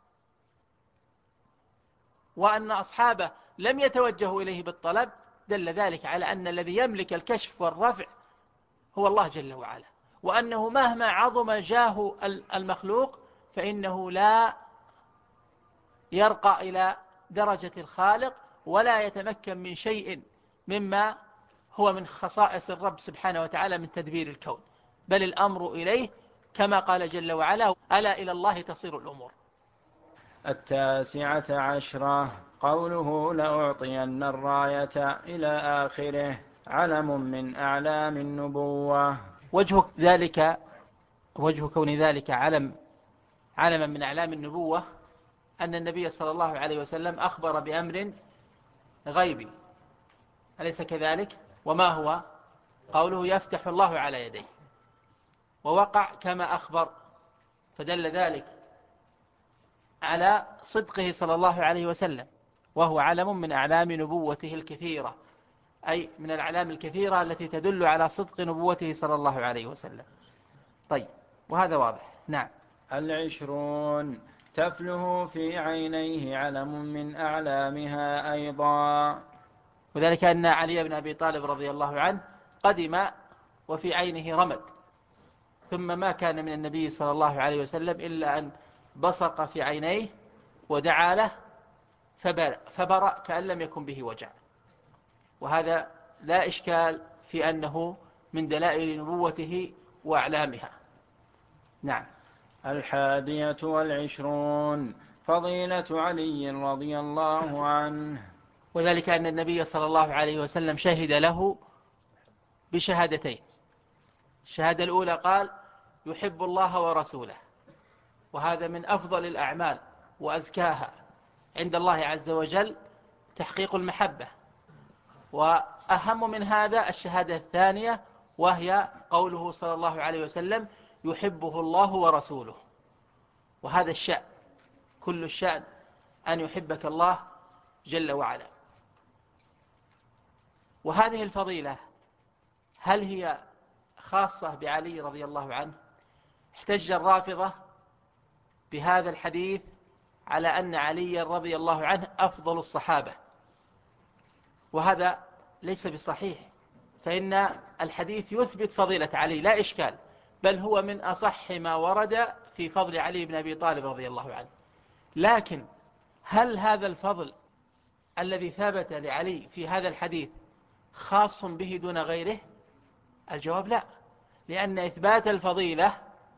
وأن أصحابه لم يتوجهوا إليه بالطلب، دل ذلك على أن الذي يملك الكشف والرفع هو الله جل وعلا، وأنه مهما عظم جاه المخلوق فإنه لا يرقى إلى درجة الخالق ولا يتمكن من شيء مما هو من خصائص الرب سبحانه وتعالى من تدبير الكون، بل الأمر إليه كما قال جل وعلا ألا إلى الله تصير الأمور. 19 قوله لأعطين الراية إلى آخره علم من أعلام النبوة. وجه كون ذلك علما من أعلام النبوة أن النبي صلى الله عليه وسلم أخبر بأمر غيبي، أليس كذلك؟ وما هو؟ قوله يفتح الله على يديه، ووقع كما أخبر، فدل ذلك على صدقه صلى الله عليه وسلم، وهو علم من أعلام نبوته الكثيرة، أي من الأعلام الكثيرة التي تدل على صدق نبوته صلى الله عليه وسلم. طيب، وهذا واضح. نعم. 20 تفله في عينيه علم من أعلامها أيضا. وذلك أن علي بن أبي طالب رضي الله عنه قدم وفي عينه رمد، ثم ما كان من النبي صلى الله عليه وسلم إلا أن بصق في عينيه ودعا له فبرأ كأن لم يكن به وجع. وهذا لا إشكال في أنه من دلائل نبوته وأعلامها. نعم. 21 فضيلة علي رضي الله عنه. وذلك أن النبي صلى الله عليه وسلم شهد له بشهادتين. الشهادة الأولى قال يحب الله ورسوله، وهذا من أفضل الأعمال وأزكاها عند الله عز وجل تحقيق المحبة. وأهم من هذا الشهادة الثانية، وهي قوله صلى الله عليه وسلم يحبه الله ورسوله. وهذا الشأن، كل الشأن أن يحبك الله جل وعلا. وهذه الفضيلة هل هي خاصة بعلي رضي الله عنه؟ احتج الرافضة بهذا الحديث على أن علي رضي الله عنه أفضل الصحابة، وهذا ليس بصحيح، فإن الحديث يثبت فضيلة علي لا إشكال، بل هو من أصح ما ورد في فضل علي بن أبي طالب رضي الله عنه. لكن هل هذا الفضل الذي ثبت لعلي في هذا الحديث خاص به دون غيره؟ الجواب لا، لأن إثبات الفضيلة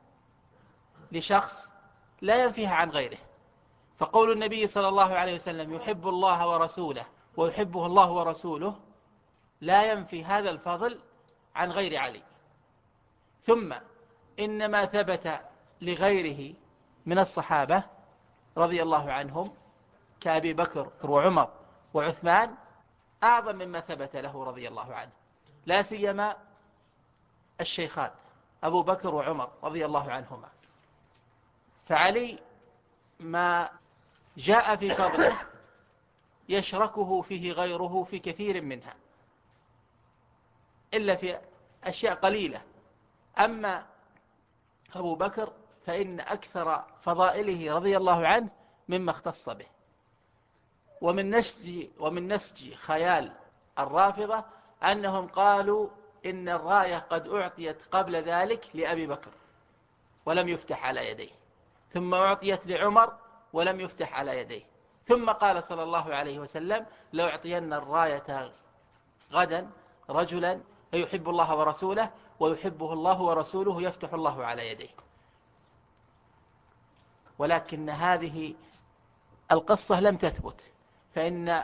لشخص لا ينفيها عن غيره. فقول النبي صلى الله عليه وسلم يحب الله ورسوله ويحبه الله ورسوله لا ينفي هذا الفضل عن غير علي. ثم إنما ثبت لغيره من الصحابة رضي الله عنهم كأبي بكر وعمر وعثمان أعظم مما ثبت له رضي الله عنه، لا سيما الشيخان أبو بكر وعمر رضي الله عنهما. فعلي ما جاء في فضله يشركه فيه غيره في كثير منها إلا في أشياء قليلة. أما أبو بكر فإن أكثر فضائله رضي الله عنه مما اختص به. ومن نسج خيال الرافضة أنهم قالوا إن الراية قد أعطيت قبل ذلك لأبي بكر ولم يفتح على يديه، ثم أعطيت لعمر ولم يفتح على يديه، ثم قال صلى الله عليه وسلم لأعطين الراية غدا رجلا يحب الله ورسوله ويحبه الله ورسوله يفتح الله على يديه. ولكن هذه القصة لم تثبت، فإن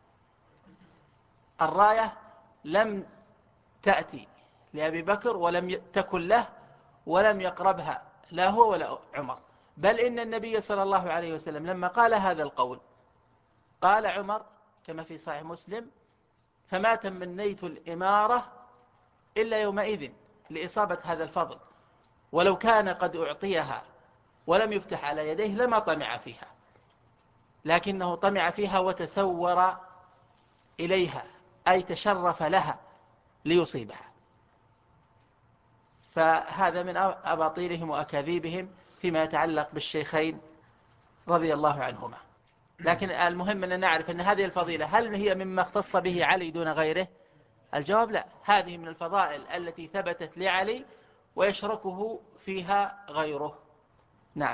الراية لم تأتي لأبي بكر ولم تكن له ولم يقربها لا هو ولا عمر. بل إن النبي صلى الله عليه وسلم لما قال هذا القول قال عمر كما في صحيح مسلم فما تمنيت الإمارة إلا يومئذ لإصابة هذا الفضل، ولو كان قد أعطيها ولم يفتح على يديه لما طمع فيها، لكنه طمع فيها وتسور إليها أي تشرف لها ليصيبها. فهذا من أباطيلهم وأكاذيبهم فيما يتعلق بالشيخين رضي الله عنهما. لكن المهم أن نعرف أن هذه الفضيلة هل هي مما اختص به علي دون غيره؟ الجواب لا، هذه من الفضائل التي ثبتت لعلي ويشركه فيها غيره. نعم.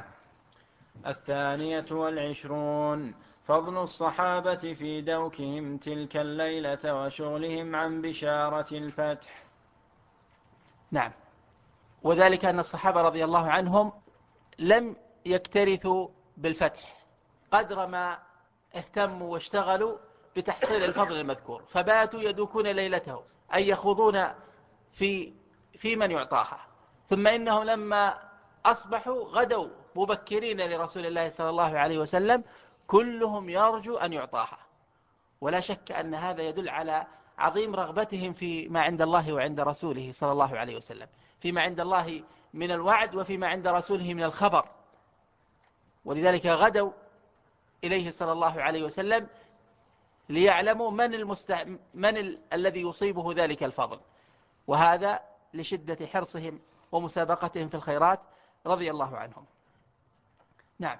22 فضل الصحابة في دوكهم تلك الليلة وشغلهم عن بشارة الفتح. نعم، وذلك أن الصحابة رضي الله عنهم لم يكترثوا بالفتح قدر ما اهتموا واشتغلوا بتحصيل الفضل المذكور، فباتوا يدوكون ليلته أي يخوضون في من يعطاها. ثم إنهم لما أصبحوا غدوا مبكرين لرسول الله صلى الله عليه وسلم كلهم يرجو أن يعطاها. ولا شك أن هذا يدل على عظيم رغبتهم فيما عند الله وعند رسوله صلى الله عليه وسلم، فيما عند الله من الوعد وفيما عند رسوله من الخبر. ولذلك غدوا إليه صلى الله عليه وسلم ليعلموا من الذي يصيبه ذلك الفضل، وهذا لشدة حرصهم ومسابقتهم في الخيرات رضي الله عنهم. نعم.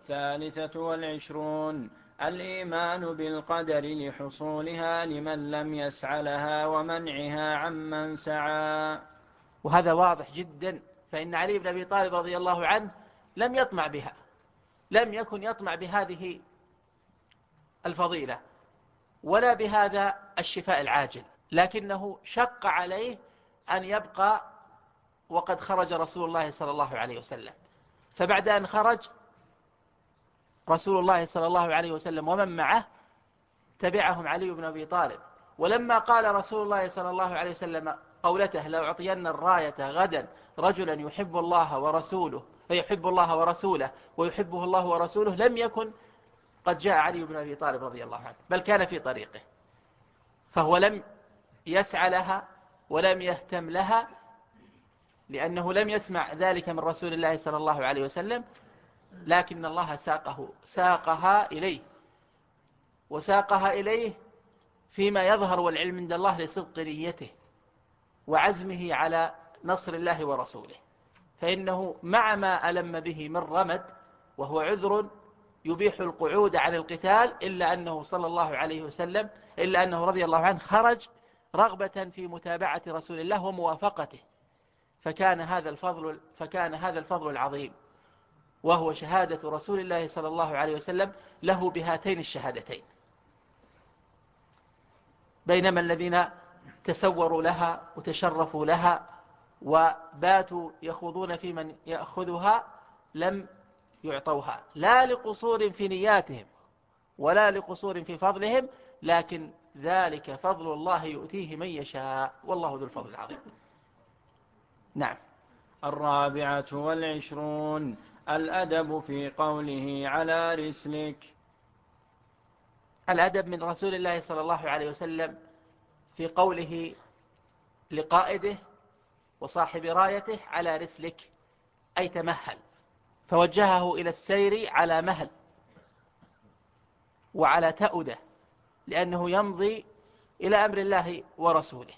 23 الإيمان بالقدر لحصولها لمن لم يسعى لها ومنعها عمن سعى. وهذا واضح جدا، فإن علي بن أبي طالب رضي الله عنه لم يطمع بها، لم يكن يطمع بهذه الفضيلة ولا بهذا الشفاء العاجل، لكنه شق عليه أن يبقى وقد خرج رسول الله صلى الله عليه وسلم. فبعد أن خرج رسول الله صلى الله عليه وسلم ومن معه تبعهم علي بن أبي طالب. ولما قال رسول الله صلى الله عليه وسلم قولته لأعطين الراية غدا رجلا يحب الله ورسوله ويحبه الله ورسوله، لم يكن قد جاء علي بن أبي طالب رضي الله عنه، بل كان في طريقه، فهو لم يسعى لها ولم يهتم لها، لأنه لم يسمع ذلك من رسول الله صلى الله عليه وسلم، لكن الله ساقها إليه، وساقها إليه فيما يظهر والعلم عند الله لصدق نيته وعزمه على نصر الله ورسوله. فإنه مع ما ألم به من رمد وهو عذر يبيح القعود عن القتال، إلا أنه صلى الله عليه وسلم رضي الله عنه خرج رغبة في متابعة رسول الله وموافقته، فكان هذا الفضل العظيم، وهو شهادة رسول الله صلى الله عليه وسلم له بهاتين الشهادتين. بينما الذين تسوروا لها وتشرفوا لها وباتوا يخوضون في من يأخذها لم يعطوها، لا لقصور في نياتهم ولا لقصور في فضلهم، لكن ذلك فضل الله يؤتيه من يشاء، والله ذو الفضل العظيم. نعم. 24 الأدب في قوله على رسلك. الأدب من رسول الله صلى الله عليه وسلم في قوله لقائده وصاحب رايته على رسلك، أي تمهل، فوجهه إلى السير على مهل وعلى تأدة، لأنه يمضي إلى أمر الله ورسوله،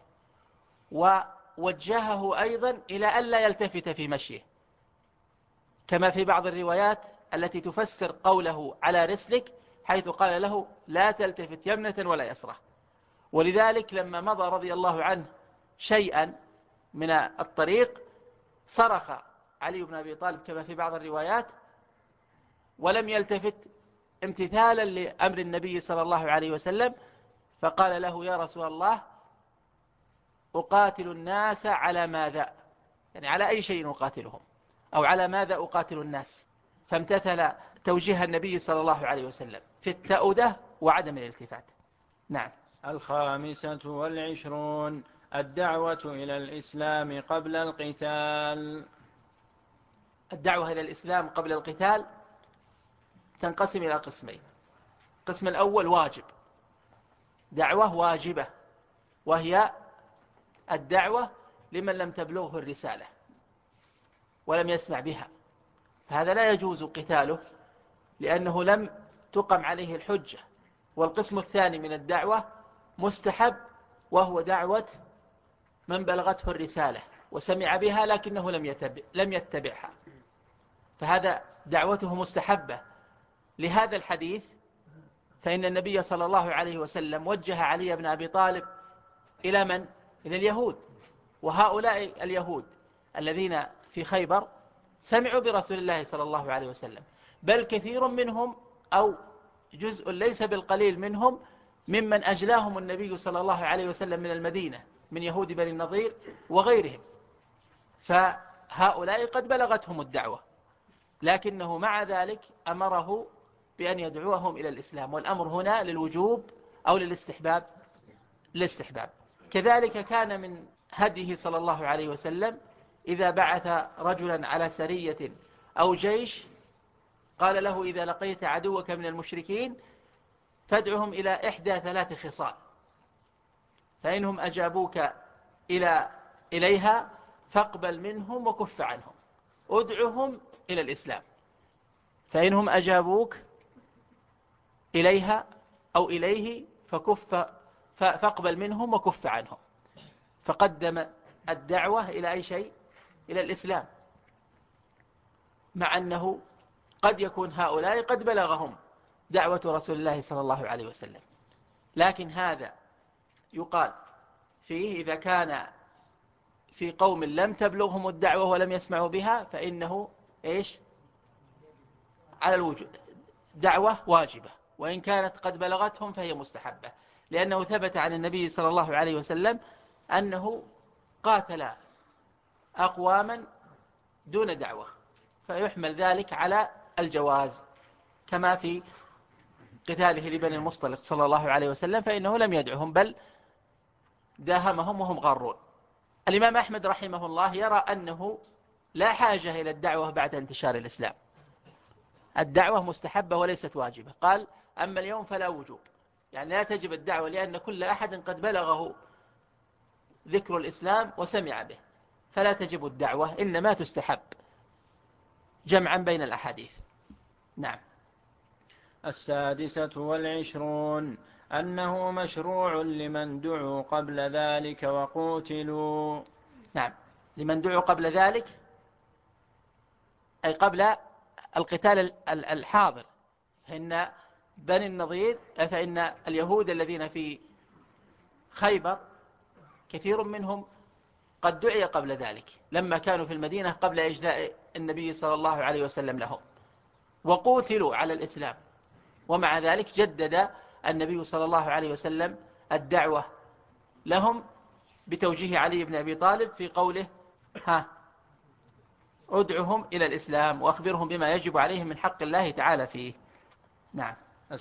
ووجهه أيضا إلى ألا يلتفت في مشيه، كما في بعض الروايات التي تفسر قوله على رسلك، حيث قال له لا تلتفت يمنة ولا يسرى. ولذلك لما مضى رضي الله عنه شيئا من الطريق صرخ علي بن أبي طالب كما في بعض الروايات، ولم يلتفت امتثالا لأمر النبي صلى الله عليه وسلم، فقال له يا رسول الله أقاتل الناس على ماذا؟ يعني على أي شيء أقاتلهم، أو على ماذا أقاتل الناس؟ فامتثل توجيه النبي صلى الله عليه وسلم في التأودة وعدم الالتفات. نعم. 25 الدعوة إلى الإسلام قبل القتال. الدعوة إلى الإسلام قبل القتال تنقسم إلى قسمين. القسم الأول واجب، دعوة واجبة، وهي الدعوة لمن لم تبلغه الرسالة ولم يسمع بها، فهذا لا يجوز قتاله لأنه لم تقم عليه الحجة. والقسم الثاني من الدعوة مستحب، وهو دعوة من بلغته الرسالة وسمع بها لكنه لم يتبعها، فهذا دعوته مستحبة. لهذا الحديث فإن النبي صلى الله عليه وسلم وجه علي بن أبي طالب إلى من؟ إلى اليهود، وهؤلاء اليهود الذين في خيبر سمعوا برسول الله صلى الله عليه وسلم، بل كثير منهم أو جزء ليس بالقليل منهم ممن أجلاهم النبي صلى الله عليه وسلم من المدينة من يهود بني النضير وغيرهم، فهؤلاء قد بلغتهم الدعوة، لكنه مع ذلك أمره بأن يدعوهم إلى الإسلام، والأمر هنا للوجوب أو للاستحباب. كذلك كان من هديه صلى الله عليه وسلم إذا بعث رجلا على سرية أو جيش قال له إذا لقيت عدوك من المشركين فادعهم إلى إحدى 3 خصال، فإنهم أجابوك إليها فاقبل منهم وكف عنهم. ادعهم إلى الإسلام، فإنهم أجابوك إليها أو إليه فاقبل منهم وكف عنهم. فقدم الدعوة إلى أي شيء؟ إلى الإسلام، مع أنه قد يكون هؤلاء قد بلغهم دعوة رسول الله صلى الله عليه وسلم، لكن هذا يقال فيه إذا كان في قوم لم تبلغهم الدعوة ولم يسمعوا بها فإنه إيش؟ على الوجود، دعوة واجبة، وإن كانت قد بلغتهم فهي مستحبة. لأنه ثبت عن النبي صلى الله عليه وسلم أنه قاتل أقواما دون دعوة، فيحمل ذلك على الجواز، كما في قتاله لبني المصطلق صلى الله عليه وسلم، فإنه لم يدعهم بل داهمهم وهم غارون. الإمام أحمد رحمه الله يرى أنه لا حاجة إلى الدعوة بعد انتشار الإسلام، الدعوة مستحبة وليست واجبة. قال: أما اليوم فلا وجوب، يعني لا تجب الدعوة لأن كل أحد قد بلغه ذكر الإسلام وسمع به، فلا تجب الدعوة، إنما تستحب، جمعا بين الأحاديث. نعم. 26 أنه مشروع لمن دعوا قبل ذلك وقوتلوا. نعم، لمن دعوا قبل ذلك أي قبل القتال الحاضر، فإن بني النضير، فإن اليهود الذين في خيبر كثير منهم قد دعي قبل ذلك لما كانوا في المدينة قبل إجلاء النبي صلى الله عليه وسلم لهم، وقوتلوا على الإسلام، ومع ذلك جدد النبي صلى الله عليه وسلم الدعوة لهم بتوجيه علي بن أبي طالب في قوله: ادعهم إلى الإسلام وأخبرهم بما يجب عليهم من حق الله تعالى فيه. نعم.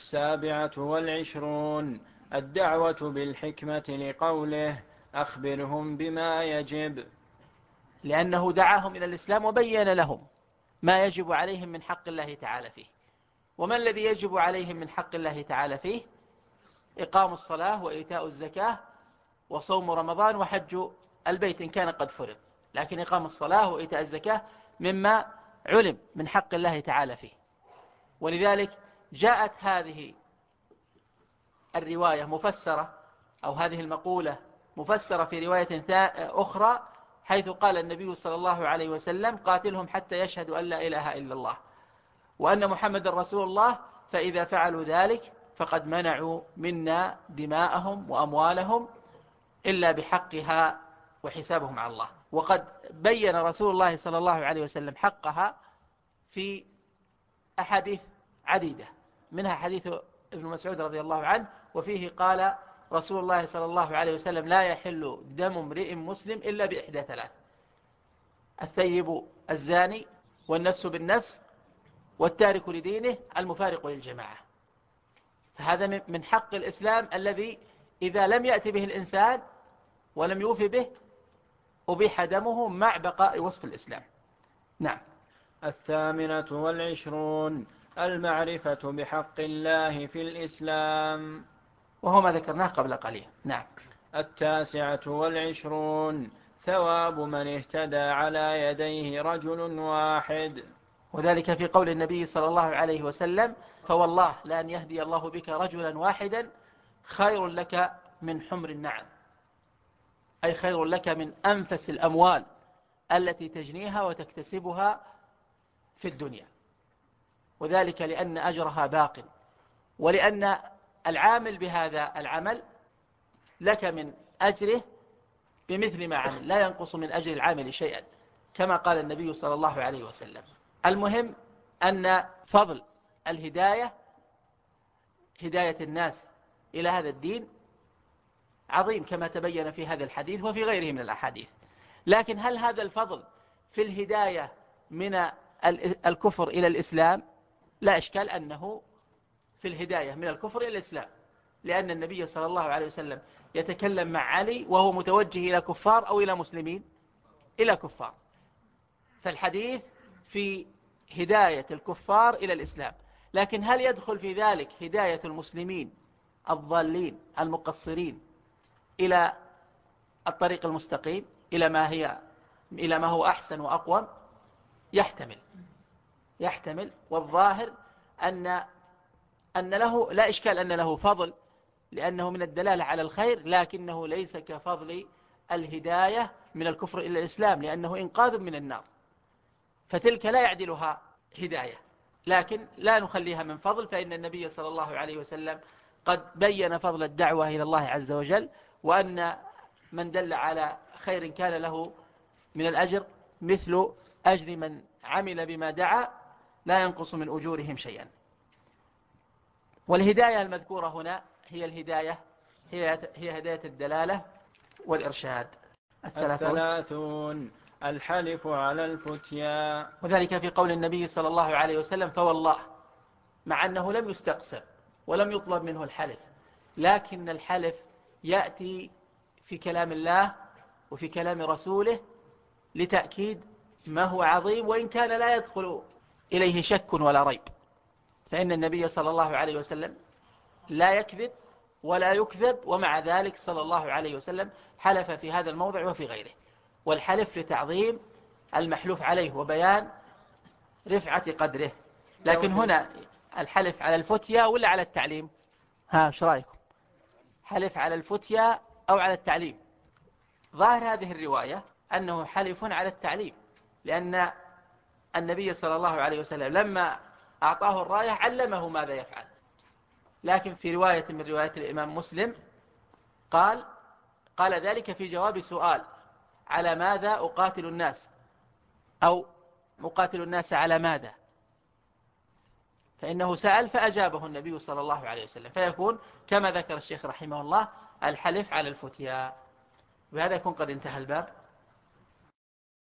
27 الدعوة بالحكمة لقوله: أخبرهم بما يجب، لأنه دعاهم إلى الإسلام وبين لهم ما يجب عليهم من حق الله تعالى فيه. وما الذي يجب عليهم من حق الله تعالى فيه؟ إقام الصلاة وإيتاء الزكاة وصوم رمضان وحج البيت إن كان قد فرض، لكن إقام الصلاة وإيتاء الزكاة مما علم من حق الله تعالى فيه. ولذلك جاءت هذه الرواية مفسرة، أو هذه المقولة مفسرة في رواية أخرى، حيث قال النبي صلى الله عليه وسلم: قاتلهم حتى يشهدوا أن لا إله إلا الله وأن محمد رسول الله، فإذا فعلوا ذلك فقد منعوا منا دماءهم وأموالهم إلا بحقها وحسابهم على الله. وقد بين رسول الله صلى الله عليه وسلم حقها في أحاديث عديدة، منها حديث ابن مسعود رضي الله عنه، وفيه قال رسول الله صلى الله عليه وسلم: لا يحل دم امرئ مسلم إلا بإحدى ثلاث: الثيب الزاني، والنفس بالنفس، والتارك لدينه، المفارق للجماعة. فهذا من حق الإسلام الذي إذا لم يأتي به الإنسان ولم يوفي به أبيح دمه مع بقاء وصف الإسلام. نعم. 28 المعرفة بحق الله في الإسلام، وهو ما ذكرناه قبل قليل. نعم. 29 ثواب من اهتدى على يديه رجل واحد، وذلك في قول النبي صلى الله عليه وسلم: فوالله لأن يهدي الله بك رجلا واحدا خير لك من حمر النعم، أي خير لك من أنفس الأموال التي تجنيها وتكتسبها في الدنيا، وذلك لأن أجرها باق، ولأن العامل بهذا العمل لك من أجره بمثل ما عمل، لا ينقص من أجر العامل شيئا، كما قال النبي صلى الله عليه وسلم. المهم أن فضل الهداية، هداية الناس إلى هذا الدين، عظيم كما تبين في هذا الحديث وفي غيره من الأحاديث. لكن هل هذا الفضل في الهداية من الكفر إلى الإسلام؟ لا إشكال أنه في الهداية من الكفر إلى الإسلام، لأن النبي صلى الله عليه وسلم يتكلم مع علي وهو متوجه إلى كفار أو إلى مسلمين؟ إلى كفار. فالحديث في هداية الكفار إلى الإسلام، لكن هل يدخل في ذلك هداية المسلمين الضالين المقصرين إلى الطريق المستقيم، إلى ما هو أحسن وأقوم؟ يحتمل. والظاهر أن له لا إشكال أن له فضل، لأنه من الدلالة على الخير، لكنه ليس كفضل الهداية من الكفر إلى الإسلام، لأنه إنقاذ من النار، فتلك لا يعدلها هداية، لكن لا نخليها من فضل، فإن النبي صلى الله عليه وسلم قد بين فضل الدعوة إلى الله عز وجل، وأن من دل على خير كان له من الأجر مثل أجر من عمل بما دعا لا ينقص من أجورهم شيئا. والهداية المذكورة هنا هي الهداية هي هداية الدلالة والإرشاد. 30 الحلف على الفتيا، وذلك في قول النبي صلى الله عليه وسلم فوالله، مع أنه لم يستقسم ولم يطلب منه الحلف، لكن الحلف يأتي في كلام الله وفي كلام رسوله لتأكيد ما هو عظيم، وإن كان لا يدخل إليه شك ولا ريب، فإن النبي صلى الله عليه وسلم لا يكذب ولا يكذب، ومع ذلك صلى الله عليه وسلم حلف في هذا الموضع وفي غيره، والحلف لتعظيم المحلوف عليه وبيان رفعة قدره. لكن هنا الحلف على الفتيا ولا على التعليم؟ ايش رايكم؟ حلف على الفتيا أو على التعليم؟ ظاهر هذه الرواية أنه حلف على التعليم، لأن النبي صلى الله عليه وسلم لما أعطاه الراية علمه ماذا يفعل، لكن في رواية من رواية الإمام مسلم قال ذلك في جواب سؤال على ماذا أقاتل الناس، أو مقاتل الناس على ماذا، فإنه سأل فأجابه النبي صلى الله عليه وسلم، فيكون كما ذكر الشيخ رحمه الله الحلف على الفتيا. بهذا يكون قد انتهى الباب.